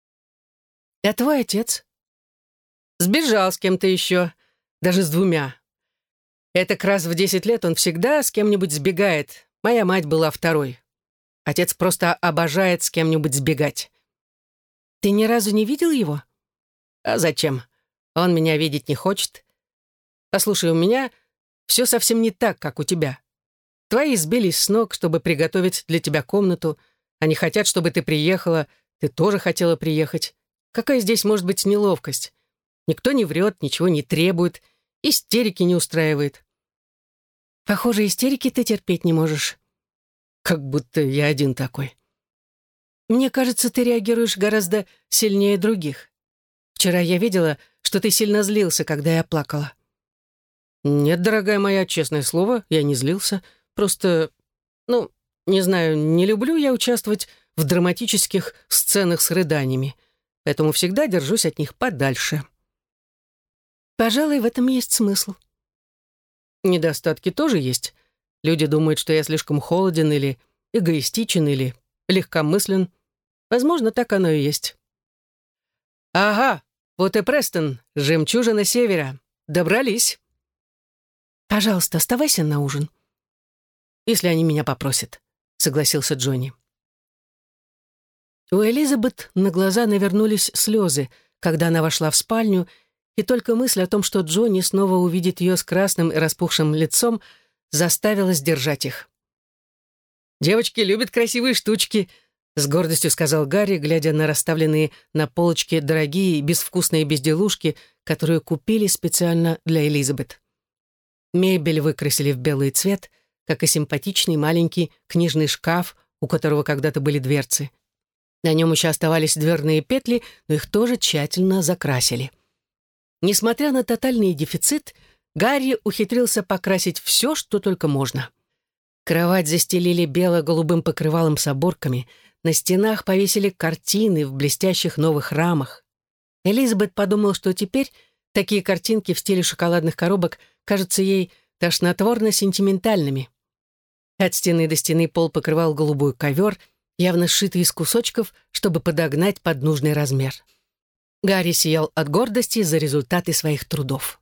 «А твой отец?» «Сбежал с кем-то еще, даже с 2. Это как раз в 10 лет он всегда с кем-нибудь сбегает. Моя мать была второй. Отец просто обожает с кем-нибудь сбегать». «Ты ни разу не видел его?» «А зачем? Он меня видеть не хочет. Послушай, у меня все совсем не так, как у тебя. Твои сбились с ног, чтобы приготовить для тебя комнату. Они хотят, чтобы ты приехала. Ты тоже хотела приехать. Какая здесь может быть неловкость? Никто не врет, ничего не требует, истерики не устраивает». «Похоже, истерики ты терпеть не можешь». «Как будто я один такой». «Мне кажется, ты реагируешь гораздо сильнее других. Вчера я видела, что ты сильно злился, когда я плакала». «Нет, дорогая моя, честное слово, я не злился. Просто, не знаю, не люблю я участвовать в драматических сценах с рыданиями, поэтому всегда держусь от них подальше». «Пожалуй, в этом есть смысл». «Недостатки тоже есть. Люди думают, что я слишком холоден или эгоистичен или легкомыслен. Возможно, так оно и есть». «Ага, вот и Престон, жемчужина севера. Добрались». «Пожалуйста, оставайся на ужин». «Если они меня попросят», — согласился Джонни. У Элизабет на глаза навернулись слезы, когда она вошла в спальню, и только мысль о том, что Джонни снова увидит ее с красным и распухшим лицом, заставила сдержать их. «Девочки любят красивые штучки», — с гордостью сказал Гарри, глядя на расставленные на полочке дорогие безвкусные безделушки, которые купили специально для Элизабет. Мебель выкрасили в белый цвет, как и симпатичный маленький книжный шкаф, у которого когда-то были дверцы. На нем еще оставались дверные петли, но их тоже тщательно закрасили. Несмотря на тотальный дефицит, Гарри ухитрился покрасить все, что только можно. Кровать застелили бело-голубым покрывалом с оборками, на стенах повесили картины в блестящих новых рамах. Элизабет подумала, что теперь такие картинки в стиле шоколадных коробок кажутся ей тошнотворно-сентиментальными. От стены до стены пол покрывал голубой ковер, явно сшитый из кусочков, чтобы подогнать под нужный размер. Гарри сиял от гордости за результаты своих трудов.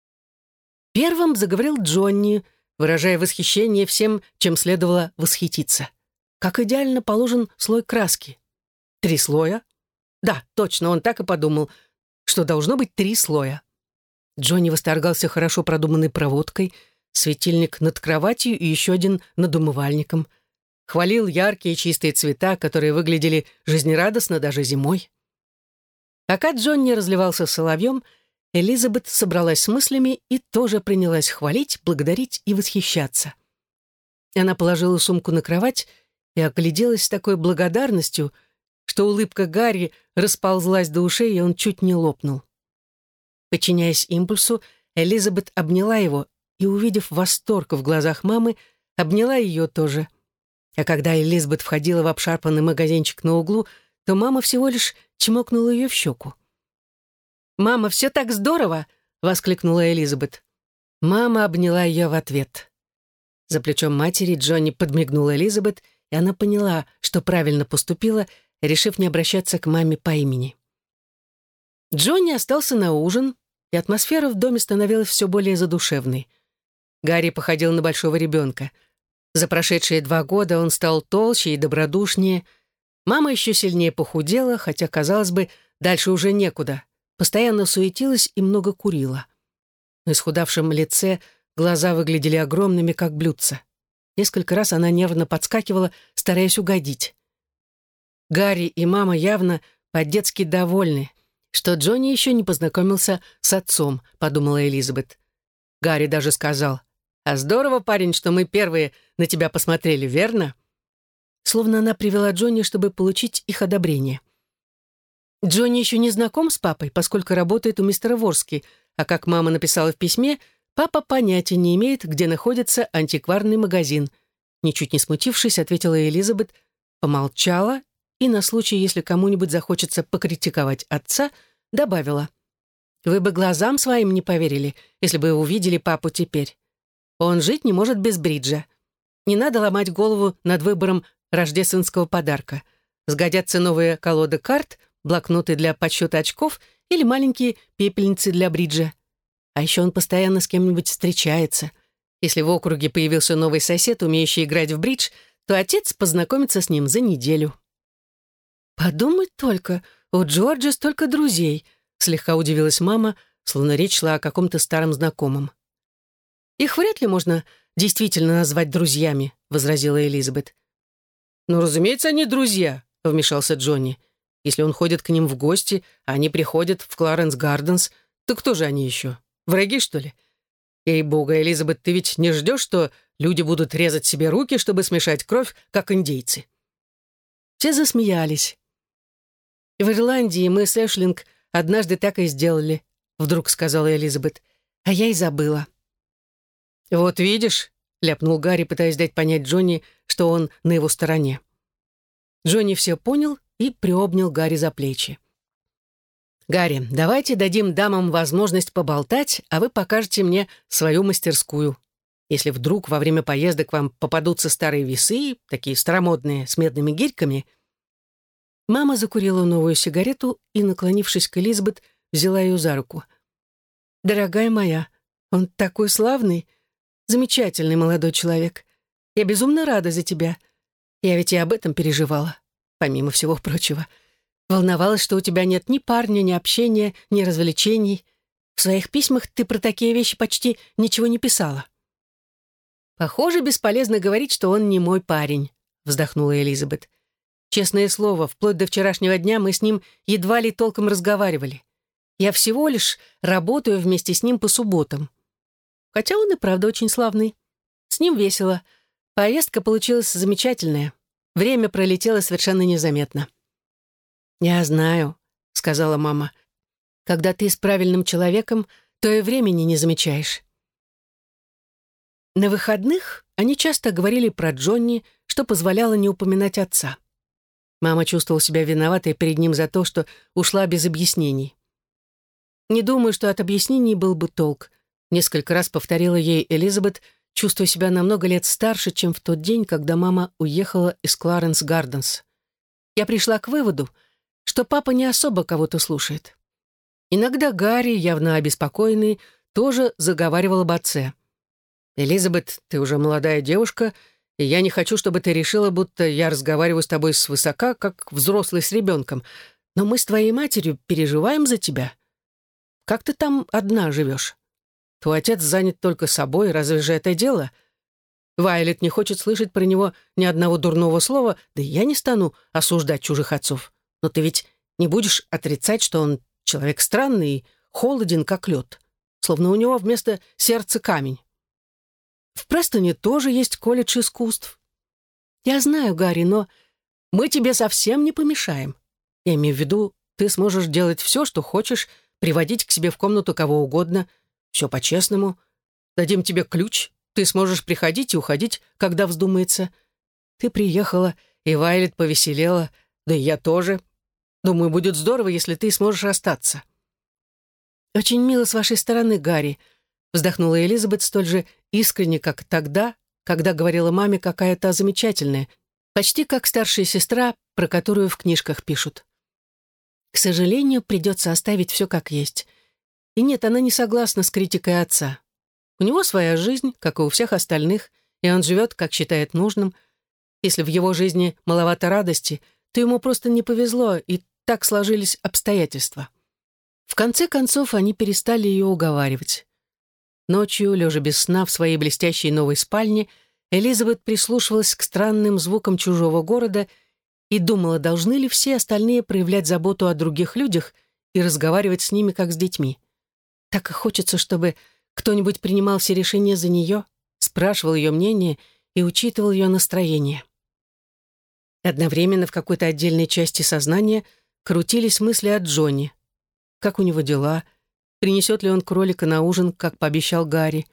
Первым заговорил Джонни, выражая восхищение всем, чем следовало восхититься. Как идеально положен слой краски. 3 слоя? Да, точно, он так и подумал, что должно быть 3 слоя. Джонни восторгался хорошо продуманной проводкой, светильник над кроватью и еще один над умывальником. Хвалил яркие чистые цвета, которые выглядели жизнерадостно даже зимой. Пока Джонни разливался соловьем, Элизабет собралась с мыслями и тоже принялась хвалить, благодарить и восхищаться. Она положила сумку на кровать и огляделась с такой благодарностью, что улыбка Гарри расползлась до ушей, и он чуть не лопнул. Подчиняясь импульсу, Элизабет обняла его и, увидев восторг в глазах мамы, обняла ее тоже. А когда Элизабет входила в обшарпанный магазинчик на углу, то мама всего лишь чмокнула ее в щеку. «Мама, все так здорово!» — воскликнула Элизабет. Мама обняла ее в ответ. За плечом матери Джонни подмигнула Элизабет, и она поняла, что правильно поступила, решив не обращаться к маме по имени. Джонни остался на ужин, и атмосфера в доме становилась все более задушевной. Гарри походил на большого ребенка. За прошедшие 2 года он стал толще и добродушнее. Мама еще сильнее похудела, хотя, казалось бы, дальше уже некуда. Постоянно суетилась и много курила. На исхудавшем лице глаза выглядели огромными, как блюдца. Несколько раз она нервно подскакивала, стараясь угодить. Гарри и мама явно по-детски довольны, что Джонни еще не познакомился с отцом, подумала Элизабет. Гарри даже сказал: «А здорово, парень, что мы первые на тебя посмотрели, верно?» Словно она привела Джонни, чтобы получить их одобрение. Джонни еще не знаком с папой, поскольку работает у мистера Ворски, а как мама написала в письме, папа понятия не имеет, где находится антикварный магазин. Ничуть не смутившись, ответила Элизабет, помолчала и на случай, если кому-нибудь захочется покритиковать отца, добавила: «Вы бы глазам своим не поверили, если бы увидели папу теперь. Он жить не может без бриджа. Не надо ломать голову над выбором рождественского подарка. Сгодятся новые колоды карт, блокноты для подсчета очков или маленькие пепельницы для бриджа. А еще он постоянно с кем-нибудь встречается. Если в округе появился новый сосед, умеющий играть в бридж, то отец познакомится с ним за неделю». «Подумать только, у Джорджа столько друзей», — слегка удивилась мама, словно речь шла о каком-то старом знакомом. «Их вряд ли можно действительно назвать друзьями», — возразила Элизабет. «Ну, разумеется, они друзья», — вмешался Джонни. «Если он ходит к ним в гости, а они приходят в Кларенс Гарденс, то кто же они еще? Враги, что ли? Ей-богу, Элизабет, ты ведь не ждешь, что люди будут резать себе руки, чтобы смешать кровь, как индейцы?» Все засмеялись. «В Ирландии мы с Эшлинг однажды так и сделали», — вдруг сказала Элизабет. «А я и забыла». «Вот видишь», — ляпнул Гарри, пытаясь дать понять Джонни, что он на его стороне. Джонни все понял и приобнял Гарри за плечи. «Гарри, давайте дадим дамам возможность поболтать, а вы покажете мне свою мастерскую. Если вдруг во время поездок вам попадутся старые весы, такие старомодные, с медными гирьками...» Мама закурила новую сигарету и, наклонившись к Элизабет, взяла ее за руку. «Дорогая моя, он такой славный, замечательный молодой человек. Я безумно рада за тебя. Я ведь и об этом переживала, помимо всего прочего. Волновалась, что у тебя нет ни парня, ни общения, ни развлечений. В своих письмах ты про такие вещи почти ничего не писала». «Похоже, бесполезно говорить, что он не мой парень», — вздохнула Элизабет. «Честное слово, вплоть до вчерашнего дня мы с ним едва ли толком разговаривали. Я всего лишь работаю вместе с ним по субботам. Хотя он и правда очень славный. С ним весело. Поездка получилась замечательная. Время пролетело совершенно незаметно». «Я знаю», — сказала мама. «Когда ты с правильным человеком, то и времени не замечаешь». На выходных они часто говорили про Джонни, что позволяло не упоминать отца. Мама чувствовала себя виноватой перед ним за то, что ушла без объяснений. «Не думаю, что от объяснений был бы толк», — несколько раз повторила ей Элизабет, чувствуя себя на много лет старше, чем в тот день, когда мама уехала из Кларенс Гарденс. «Я пришла к выводу, что папа не особо кого-то слушает. Иногда Гарри, явно обеспокоенный, тоже заговаривал об отце. «Элизабет, ты уже молодая девушка, и я не хочу, чтобы ты решила, будто я разговариваю с тобой свысока, как взрослый с ребенком, но мы с твоей матерью переживаем за тебя. Как ты там одна живешь? Твой отец занят только собой, разве же это дело? Вайлет не хочет слышать про него ни одного дурного слова, да и я не стану осуждать чужих отцов. Но ты ведь не будешь отрицать, что он человек странный и холоден, как лед, словно у него вместо сердца камень. В Престоне тоже есть колледж искусств. Я знаю, Гарри, но мы тебе совсем не помешаем. Я имею в виду, ты сможешь делать все, что хочешь, приводить к себе в комнату кого угодно, все по-честному. Дадим тебе ключ, ты сможешь приходить и уходить, когда вздумается. Ты приехала, и Вайлет повеселела, да и я тоже. Думаю, будет здорово, если ты сможешь остаться». «Очень мило с вашей стороны, Гарри», — вздохнула Элизабет столь же искренне, как тогда, когда говорила маме, какая та замечательная, почти как старшая сестра, про которую в книжках пишут. К сожалению, придется оставить все как есть. И нет, она не согласна с критикой отца. У него своя жизнь, как и у всех остальных, и он живет, как считает нужным. Если в его жизни маловато радости, то ему просто не повезло, и так сложились обстоятельства. В конце концов, они перестали ее уговаривать. Ночью, лежа без сна в своей блестящей новой спальне, Элизабет прислушивалась к странным звукам чужого города и думала, должны ли все остальные проявлять заботу о других людях и разговаривать с ними, как с детьми. Так и хочется, чтобы кто-нибудь принимал все решения за нее, спрашивал ее мнение и учитывал ее настроение. Одновременно в какой-то отдельной части сознания крутились мысли о Джонни. Как у него дела? Принесет ли он кролика на ужин, как пообещал Гарри?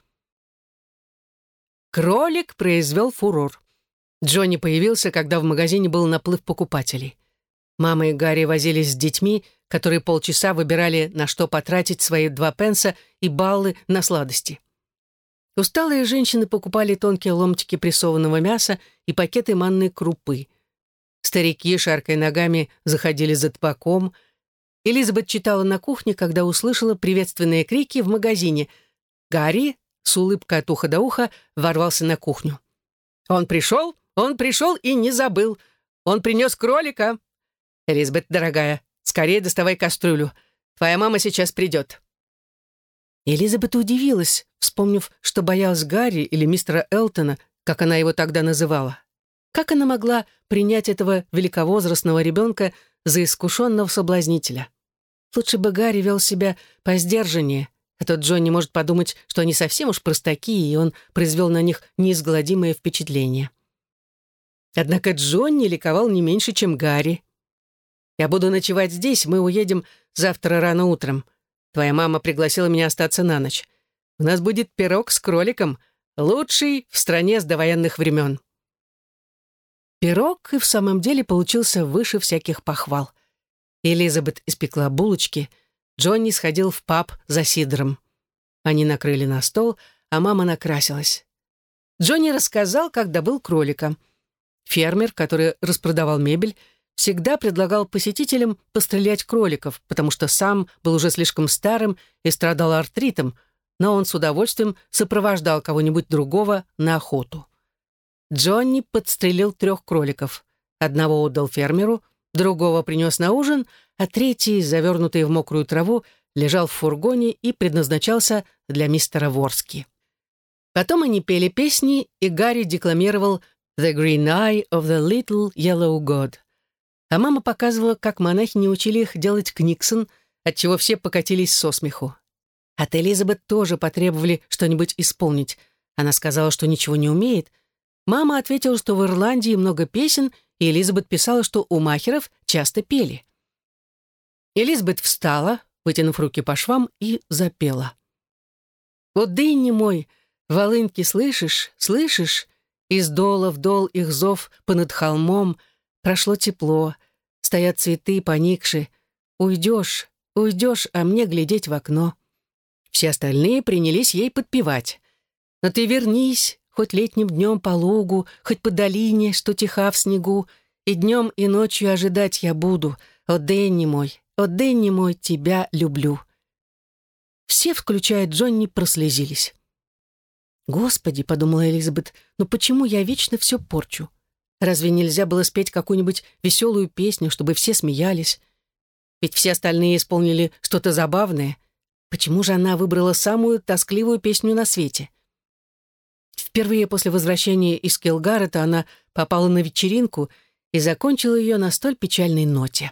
Кролик произвел фурор. Джонни появился, когда в магазине был наплыв покупателей. Мама и Гарри возились с детьми, которые полчаса выбирали, на что потратить свои 2 пенса и баллы на сладости. Усталые женщины покупали тонкие ломтики прессованного мяса и пакеты манной крупы. Старики, шаркая ногами, заходили за табаком. Элизабет читала на кухне, когда услышала приветственные крики в магазине. Гарри, с улыбкой от уха до уха, ворвался на кухню. Он пришел и не забыл. Он принес кролика. Элизабет, дорогая, скорее доставай кастрюлю. Твоя мама сейчас придет». Элизабет удивилась, вспомнив, что боялась Гарри или мистера Элтона, как она его тогда называла. Как она могла принять этого великовозрастного ребенка за искушенного соблазнителя? Лучше бы Гарри вел себя посдержаннее, а то Джонни может подумать, что они совсем уж простаки, и он произвел на них неизгладимое впечатление. Однако Джонни ликовал не меньше, чем Гарри. «Я буду ночевать здесь, мы уедем завтра рано утром. Твоя мама пригласила меня остаться на ночь. У нас будет пирог с кроликом, лучший в стране с довоенных времен». Пирог и в самом деле получился выше всяких похвал. Элизабет испекла булочки, Джонни сходил в паб за сидром. Они накрыли на стол, а мама накрасилась. Джонни рассказал, как добыл кролика. Фермер, который распродавал мебель, всегда предлагал посетителям пострелять кроликов, потому что сам был уже слишком старым и страдал артритом, но он с удовольствием сопровождал кого-нибудь другого на охоту. Джонни подстрелил 3 кроликов. Одного отдал фермеру, другого принес на ужин, а третий, завернутый в мокрую траву, лежал в фургоне и предназначался для мистера Ворски. Потом они пели песни, и Гарри декламировал «The green eye of the little yellow god». А мама показывала, как монахини учили их делать книксон, отчего все покатились со смеху. От Элизабет тоже потребовали что-нибудь исполнить. Она сказала, что ничего не умеет. Мама ответила, что в Ирландии много песен, и Элизабет писала, что у махеров часто пели. Элизабет встала, вытянув руки по швам, и запела. «О, дынни мой, волынки слышишь, слышишь? Из дола в дол их зов понад холмом. Прошло тепло, стоят цветы поникши. Уйдешь, уйдешь, а мне глядеть в окно». Все остальные принялись ей подпевать. «Но ты вернись, хоть летним днем по лугу, хоть по долине, что тиха в снегу, и днем, и ночью ожидать я буду. О, Дэнни мой, тебя люблю». Все, включая Джонни, прослезились. «Господи», — подумала Элизабет, — «ну почему я вечно все порчу? Разве нельзя было спеть какую-нибудь веселую песню, чтобы все смеялись? Ведь все остальные исполнили что-то забавное. Почему же она выбрала самую тоскливую песню на свете?» Впервые после возвращения из Килгарета она попала на вечеринку и закончила ее на столь печальной ноте.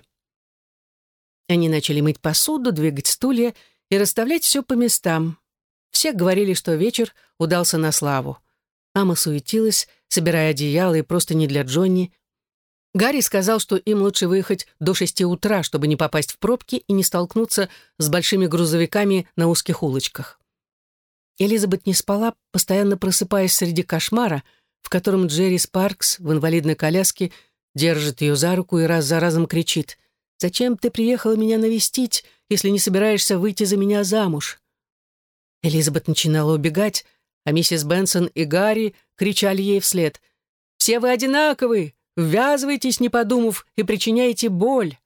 Они начали мыть посуду, двигать стулья и расставлять все по местам. Все говорили, что вечер удался на славу. Мама суетилась, собирая одеяло и простыни для Джонни. Гарри сказал, что им лучше выехать до 6 утра, чтобы не попасть в пробки и не столкнуться с большими грузовиками на узких улочках. Элизабет не спала, постоянно просыпаясь среди кошмара, в котором Джерри Спаркс в инвалидной коляске держит ее за руку и раз за разом кричит: «Зачем ты приехала меня навестить, если не собираешься выйти за меня замуж?» Элизабет начинала убегать, а миссис Бенсон и Гарри кричали ей вслед: «Все вы одинаковы! Ввязывайтесь, не подумав, и причиняете боль!»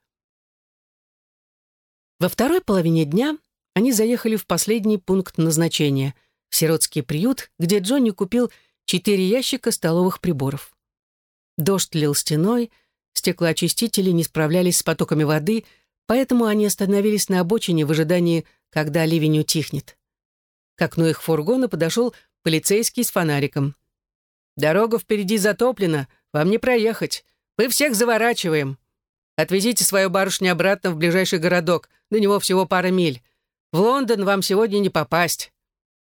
Во второй половине дня они заехали в последний пункт назначения — в сиротский приют, где Джонни купил 4 ящика столовых приборов. Дождь лил стеной, стеклоочистители не справлялись с потоками воды, поэтому они остановились на обочине в ожидании, когда ливень утихнет. К окну их фургона подошел полицейский с фонариком. «Дорога впереди затоплена, вам не проехать. Мы всех заворачиваем. Отвезите свою барышню обратно в ближайший городок. До него всего пара миль. В Лондон вам сегодня не попасть».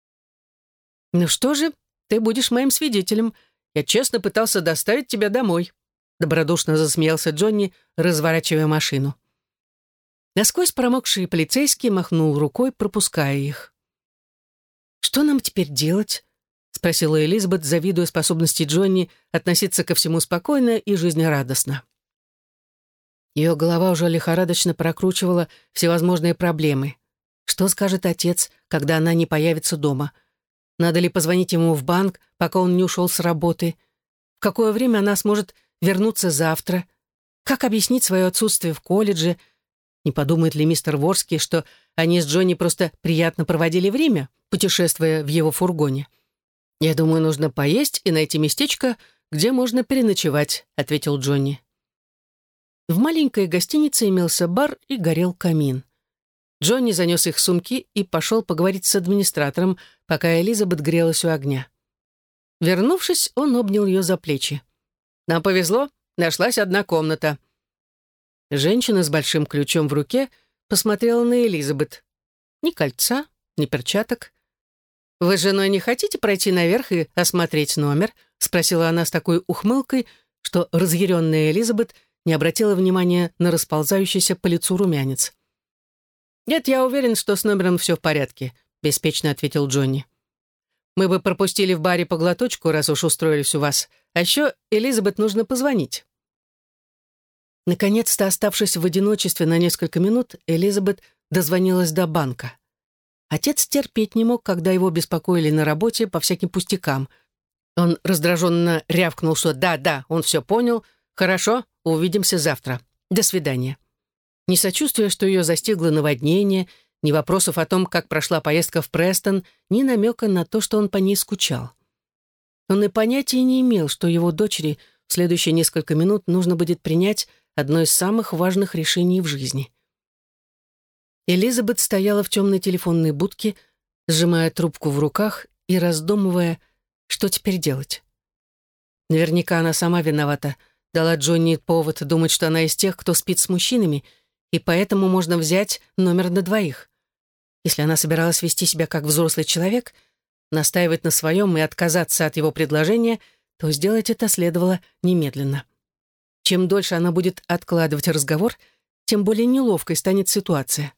«Ну что же, ты будешь моим свидетелем. Я честно пытался доставить тебя домой», — добродушно засмеялся Джонни, разворачивая машину. Насквозь промокший полицейский махнул рукой, пропуская их. «Что нам теперь делать?» — спросила Элизабет, завидуя способности Джонни относиться ко всему спокойно и жизнерадостно. Ее голова уже лихорадочно прокручивала всевозможные проблемы. Что скажет отец, когда она не появится дома? Надо ли позвонить ему в банк, пока он не ушел с работы? В какое время она сможет вернуться завтра? Как объяснить свое отсутствие в колледже? Не подумает ли мистер Ворский, что они с Джонни просто приятно проводили время, путешествуя в его фургоне? «Я думаю, нужно поесть и найти местечко, где можно переночевать», — ответил Джонни. В маленькой гостинице имелся бар и горел камин. Джонни занес их сумки и пошел поговорить с администратором, пока Элизабет грелась у огня. Вернувшись, он обнял ее за плечи. «Нам повезло, нашлась одна комната». Женщина с большим ключом в руке посмотрела на Элизабет. Ни кольца, ни перчаток. «Вы с женой не хотите пройти наверх и осмотреть номер?» — спросила она с такой ухмылкой, что разъяренная Элизабет не обратила внимания на расползающийся по лицу румянец. «Нет, я уверен, что с номером все в порядке», — беспечно ответил Джонни. «Мы бы пропустили в баре по глоточку, раз уж устроились у вас. А еще Элизабет нужно позвонить». Наконец-то, оставшись в одиночестве на несколько минут, Элизабет дозвонилась до банка. Отец терпеть не мог, когда его беспокоили на работе по всяким пустякам. Он раздраженно рявкнул, что да, он все понял. «Хорошо, увидимся завтра. До свидания». Ни сочувствия, что ее застигло наводнение, ни вопросов о том, как прошла поездка в Престон, ни намека на то, что он по ней скучал. Он и понятия не имел, что его дочери в следующие несколько минут нужно будет принять одно из самых важных решений в жизни. Элизабет стояла в темной телефонной будке, сжимая трубку в руках и раздумывая, что теперь делать. Наверняка она сама виновата, дала Джонни повод думать, что она из тех, кто спит с мужчинами, и поэтому можно взять номер на двоих. Если она собиралась вести себя как взрослый человек, настаивать на своем и отказаться от его предложения, то сделать это следовало немедленно. Чем дольше она будет откладывать разговор, тем более неловкой станет ситуация.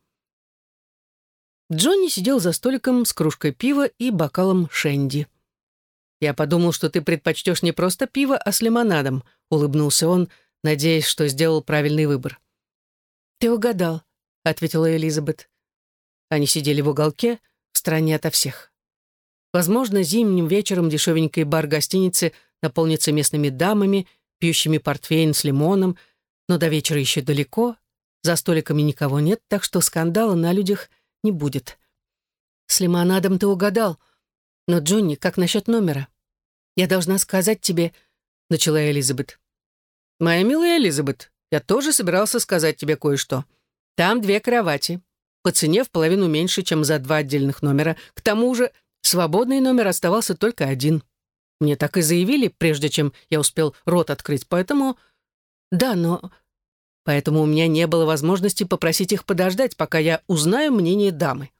Джонни сидел за столиком с кружкой пива и бокалом шенди. «Я подумал, что ты предпочтешь не просто пиво, а с лимонадом», — улыбнулся он, надеясь, что сделал правильный выбор. «Ты угадал», — ответила Элизабет. Они сидели в уголке, в стороне ото всех. Возможно, зимним вечером дешевенький бар гостиницы наполнится местными дамами, пьющими портвейн с лимоном, но до вечера еще далеко, за столиками никого нет, так что скандала на людях не будет. «С лимонадом ты угадал. Но, Джонни, как насчет номера? Я должна сказать тебе...» — начала Элизабет. «Моя милая Элизабет, я тоже собирался сказать тебе кое-что. Там 2 кровати. По цене в половину меньше, чем за 2 отдельных номера. К тому же свободный номер оставался только 1. Мне так и заявили, прежде чем я успел рот открыть, поэтому... Да, но... Поэтому у меня не было возможности попросить их подождать, пока я узнаю мнение дамы».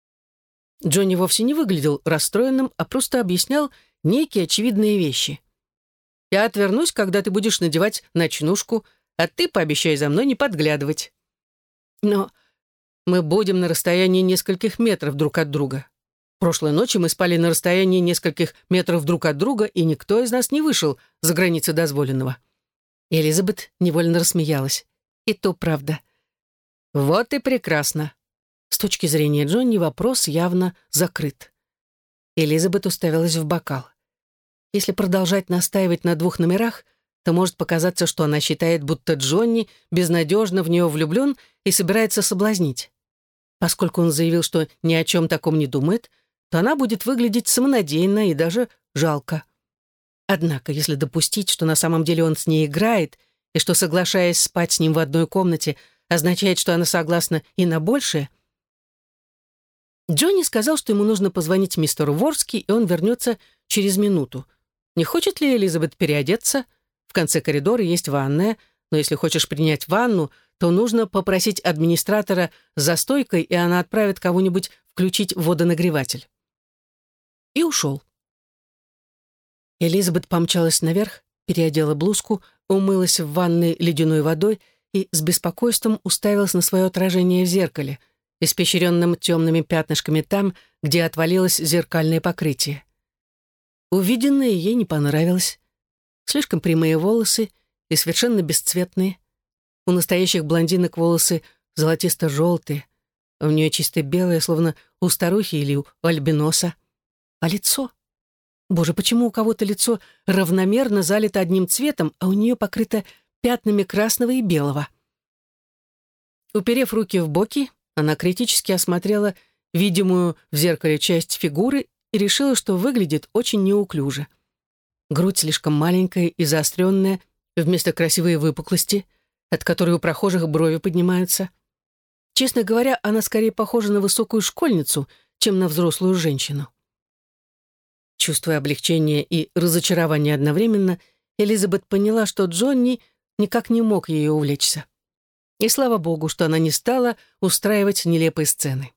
Джонни вовсе не выглядел расстроенным, а просто объяснял некие очевидные вещи. «Я отвернусь, когда ты будешь надевать ночнушку, а ты пообещай за мной не подглядывать. Но мы будем на расстоянии нескольких метров друг от друга. Прошлой ночью мы спали на расстоянии нескольких метров друг от друга, и никто из нас не вышел за границы дозволенного». Элизабет невольно рассмеялась. «И то правда». «Вот и прекрасно». С точки зрения Джонни вопрос явно закрыт. Элизабет уставилась в бокал. Если продолжать настаивать на 2 номерах, то может показаться, что она считает, будто Джонни безнадежно в нее влюблен и собирается соблазнить. Поскольку он заявил, что ни о чем таком не думает, то она будет выглядеть самонадеянно и даже жалко. Однако, если допустить, что на самом деле он с ней играет, и что, соглашаясь спать с ним в одной комнате, означает, что она согласна и на большее... Джонни сказал, что ему нужно позвонить мистеру Ворски, и он вернется через минуту. Не хочет ли Элизабет переодеться? В конце коридора есть ванная, но если хочешь принять ванну, то нужно попросить администратора за стойкой, и она отправит кого-нибудь включить водонагреватель». И ушел. Элизабет помчалась наверх, переодела блузку, умылась в ванной ледяной водой и с беспокойством уставилась на свое отражение в зеркале, испещренном темными пятнышками там, где отвалилось зеркальное покрытие. Увиденное ей не понравилось. Слишком прямые волосы и совершенно бесцветные. У настоящих блондинок волосы золотисто-желтые, а у нее чисто белые, словно у старухи или у альбиноса. А лицо? Боже, почему у кого-то лицо равномерно залито одним цветом, а у нее покрыто пятнами красного и белого? Уперев руки в боки, она критически осмотрела видимую в зеркале часть фигуры и решила, что выглядит очень неуклюже. Грудь слишком маленькая и заостренная, вместо красивой выпуклости, от которой у прохожих брови поднимаются. Честно говоря, она скорее похожа на высокую школьницу, чем на взрослую женщину. Чувствуя облегчение и разочарование одновременно, Элизабет поняла, что Джонни никак не мог ее увлечься. И слава богу, что она не стала устраивать нелепые сцены.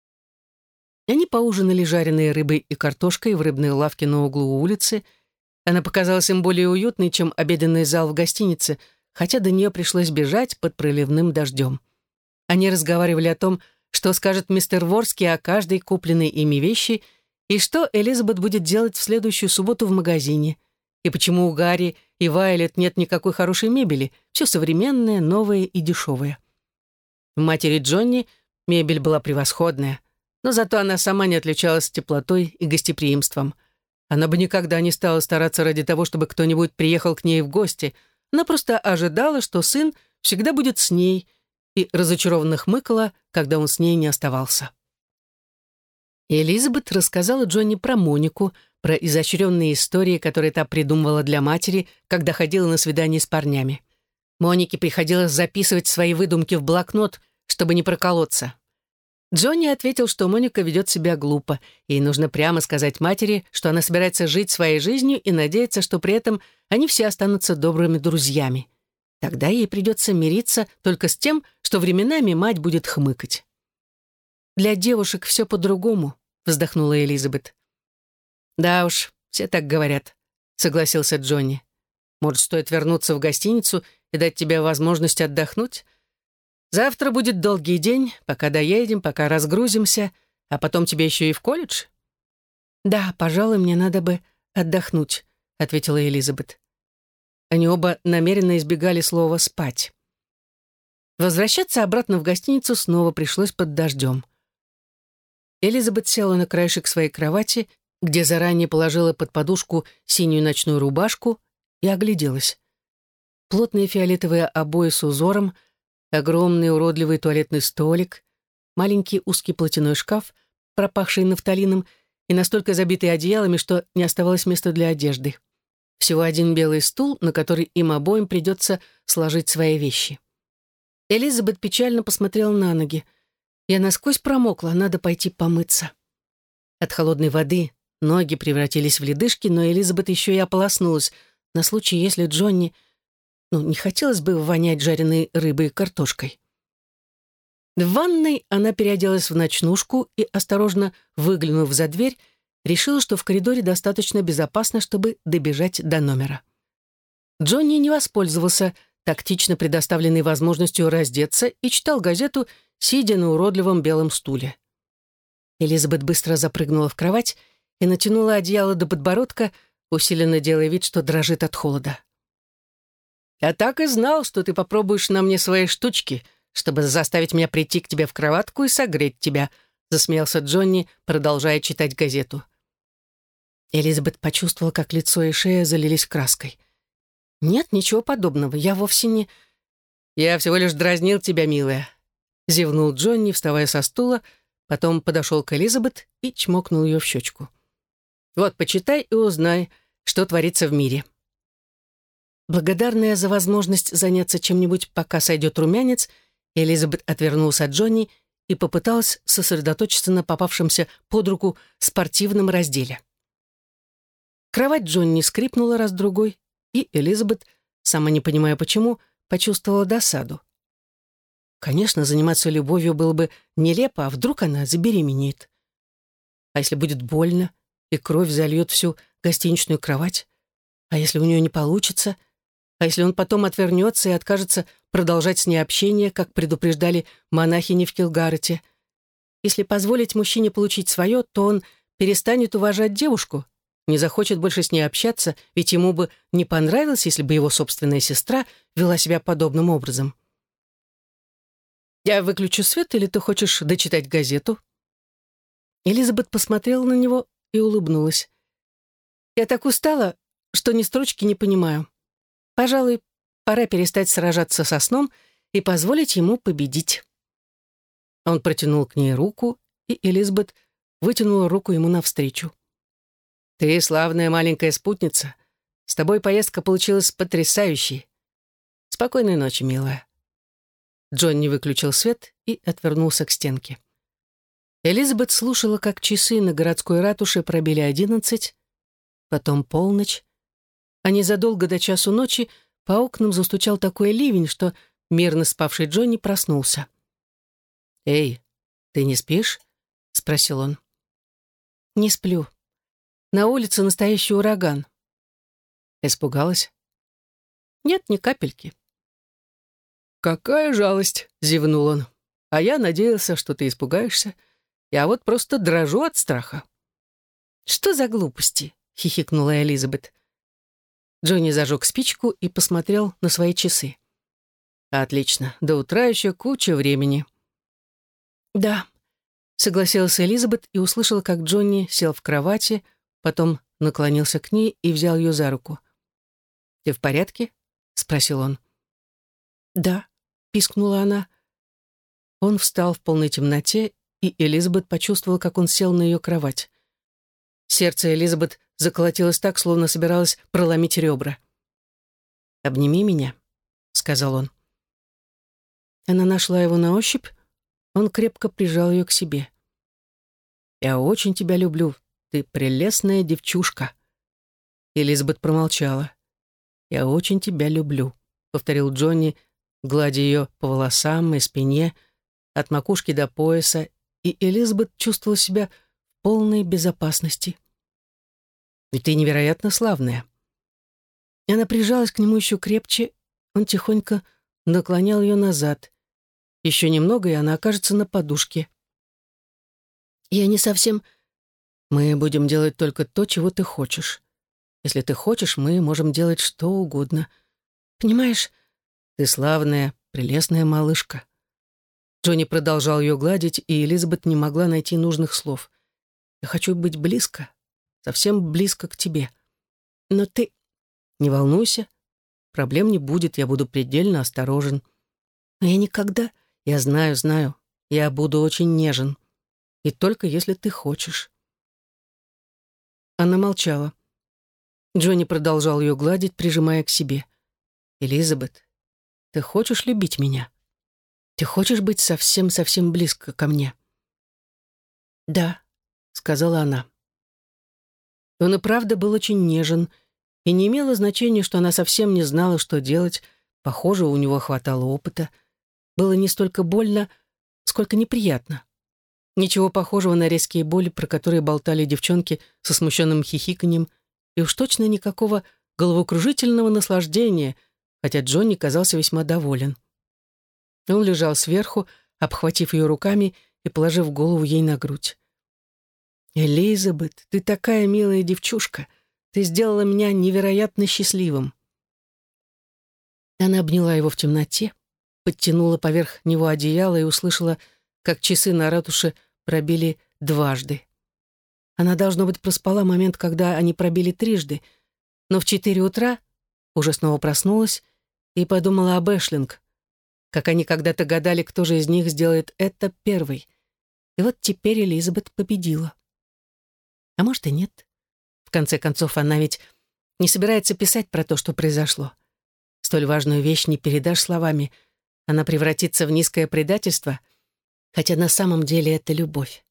Они поужинали жареной рыбой и картошкой в рыбной лавке на углу улицы. Она показалась им более уютной, чем обеденный зал в гостинице, хотя до нее пришлось бежать под проливным дождем. Они разговаривали о том, что скажет мистер Ворский о каждой купленной ими вещи и что Элизабет будет делать в следующую субботу в магазине, и почему у Гарри и Вайолет нет никакой хорошей мебели, все современное, новое и дешевое. У матери Джонни мебель была превосходная, но зато она сама не отличалась теплотой и гостеприимством. Она бы никогда не стала стараться ради того, чтобы кто-нибудь приехал к ней в гости. Она просто ожидала, что сын всегда будет с ней, и разочарованно хмыкала, когда он с ней не оставался. И Элизабет рассказала Джонни про Монику, про изощренные истории, которые та придумывала для матери, когда ходила на свидание с парнями. Монике приходилось записывать свои выдумки в блокнот, чтобы не проколоться. Джонни ответил, что Моника ведет себя глупо, и нужно прямо сказать матери, что она собирается жить своей жизнью и надеется, что при этом они все останутся добрыми друзьями. Тогда ей придется мириться только с тем, что временами мать будет хмыкать. «Для девушек все по-другому», — вздохнула Элизабет. «Да уж, все так говорят», — согласился Джонни. «Может, стоит вернуться в гостиницу и дать тебе возможность отдохнуть? Завтра будет долгий день, пока доедем, пока разгрузимся, а потом тебе еще и в колледж?» «Да, пожалуй, мне надо бы отдохнуть», — ответила Элизабет. Они оба намеренно избегали слова «спать». Возвращаться обратно в гостиницу снова пришлось под дождем. Элизабет села на краешек своей кровати, где заранее положила под подушку синюю ночную рубашку, и огляделась. Плотные фиолетовые обои с узором, огромный уродливый туалетный столик, маленький узкий платяной шкаф, пропахший нафталином и настолько забитый одеялами, что не оставалось места для одежды. Всего один белый стул, на который им обоим придется сложить свои вещи. Элизабет печально посмотрела на ноги. «Я насквозь промокла, надо пойти помыться». От холодной воды ноги превратились в ледышки, но Элизабет еще и ополоснулась на случай, если Джонни... не хотелось бы вонять жареной рыбой и картошкой. В ванной она переоделась в ночнушку и, осторожно выглянув за дверь, решила, что в коридоре достаточно безопасно, чтобы добежать до номера. Джонни не воспользовался тактично предоставленной возможностью раздеться и читал газету, сидя на уродливом белом стуле. Элизабет быстро запрыгнула в кровать и натянула одеяло до подбородка, усиленно делая вид, что дрожит от холода. «Я так и знал, что ты попробуешь на мне свои штучки, чтобы заставить меня прийти к тебе в кроватку и согреть тебя», засмеялся Джонни, продолжая читать газету. Элизабет почувствовала, как лицо и шея залились краской. «Нет, ничего подобного, я вовсе не...» «Я всего лишь дразнил тебя, милая», — зевнул Джонни, вставая со стула, потом подошел к Элизабет и чмокнул ее в щечку. «Вот, почитай и узнай, что творится в мире». Благодарная за возможность заняться чем-нибудь, пока сойдет румянец, Элизабет отвернулась от Джонни и попыталась сосредоточиться на попавшемся под руку спортивном разделе. Кровать Джонни скрипнула раз-другой, и Элизабет сама не понимая почему, почувствовала досаду. Конечно, заниматься любовью было бы нелепо, а вдруг она забеременеет? А если будет больно, и кровь зальет всю гостиничную кровать? А если у нее не получится? А если он потом отвернется и откажется продолжать с ней общение, как предупреждали монахини в Килгарете? Если позволить мужчине получить свое, то он перестанет уважать девушку, не захочет больше с ней общаться, ведь ему бы не понравилось, если бы его собственная сестра вела себя подобным образом. «Я выключу свет, или ты хочешь дочитать газету?» Элизабет посмотрела на него и улыбнулась. «Я так устала, что ни строчки не понимаю. Пожалуй, пора перестать сражаться со сном и позволить ему победить». Он протянул к ней руку, и Элизабет вытянула руку ему навстречу. «Ты славная маленькая спутница. С тобой поездка получилась потрясающей. Спокойной ночи, милая». Джонни выключил свет и отвернулся к стенке. Элизабет слушала, как часы на городской ратуше пробили 11, потом полночь, а незадолго до часу ночи по окнам застучал такой ливень, что мирно спавший Джонни проснулся. «Эй, ты не спишь?» — спросил он. «Не сплю. На улице настоящий ураган». Испугалась? «Нет, ни капельки». «Какая жалость!» — зевнул он. «А я надеялся, что ты испугаешься. Я вот просто дрожу от страха». «Что за глупости?» — хихикнула Элизабет. Джонни зажег спичку и посмотрел на свои часы. «Отлично, до утра еще куча времени». «Да», — согласилась Элизабет и услышала, как Джонни сел в кровати, потом наклонился к ней и взял ее за руку. «Ты в порядке?» — спросил он. «Да», — пискнула она. Он встал в полной темноте, и Элизабет почувствовала, как он сел на ее кровать. Сердце Элизабет заколотилось так, словно собиралось проломить ребра. «Обними меня», — сказал он. Она нашла его на ощупь, он крепко прижал ее к себе. «Я очень тебя люблю, ты прелестная девчушка». Элизабет промолчала. «Я очень тебя люблю», — повторил Джонни, гладя ее по волосам и спине, от макушки до пояса, и Элизабет чувствовала себя в полной безопасности. «Ведь ты невероятно славная». И она прижалась к нему еще крепче, он тихонько наклонял ее назад. Еще немного, и она окажется на подушке. «Я не совсем...» «Мы будем делать только то, чего ты хочешь. Если ты хочешь, мы можем делать что угодно. Понимаешь, ты славная, прелестная малышка». Джонни продолжал ее гладить, и Элизабет не могла найти нужных слов. «Я хочу быть близко, совсем близко к тебе. Но ты... Не волнуйся, проблем не будет, я буду предельно осторожен. Но я никогда... Я знаю, я буду очень нежен. И только если ты хочешь». Она молчала. Джонни продолжал ее гладить, прижимая к себе. «Элизабет, ты хочешь любить меня? Ты хочешь быть совсем-совсем близко ко мне?» «Да», — сказала она. Он и правда был очень нежен, и не имело значения, что она совсем не знала, что делать. Похоже, у него хватало опыта. Было не столько больно, сколько неприятно. Ничего похожего на резкие боли, про которые болтали девчонки со смущенным хихиканьем, и уж точно никакого головокружительного наслаждения, хотя Джонни казался весьма доволен. Он лежал сверху, обхватив ее руками и положив голову ей на грудь. «Элизабет, ты такая милая девчушка. Ты сделала меня невероятно счастливым». Она обняла его в темноте, подтянула поверх него одеяло и услышала, как часы на ратуше пробили дважды. Она, должно быть, проспала момент, когда они пробили трижды, но в 4 утра уже снова проснулась и подумала об Эшлинг, как они когда-то гадали, кто же из них сделает это первый. И вот теперь Элизабет победила. А может и нет. В конце концов, она ведь не собирается писать про то, что произошло. Столь важную вещь не передашь словами. Она превратится в низкое предательство, хотя на самом деле это любовь.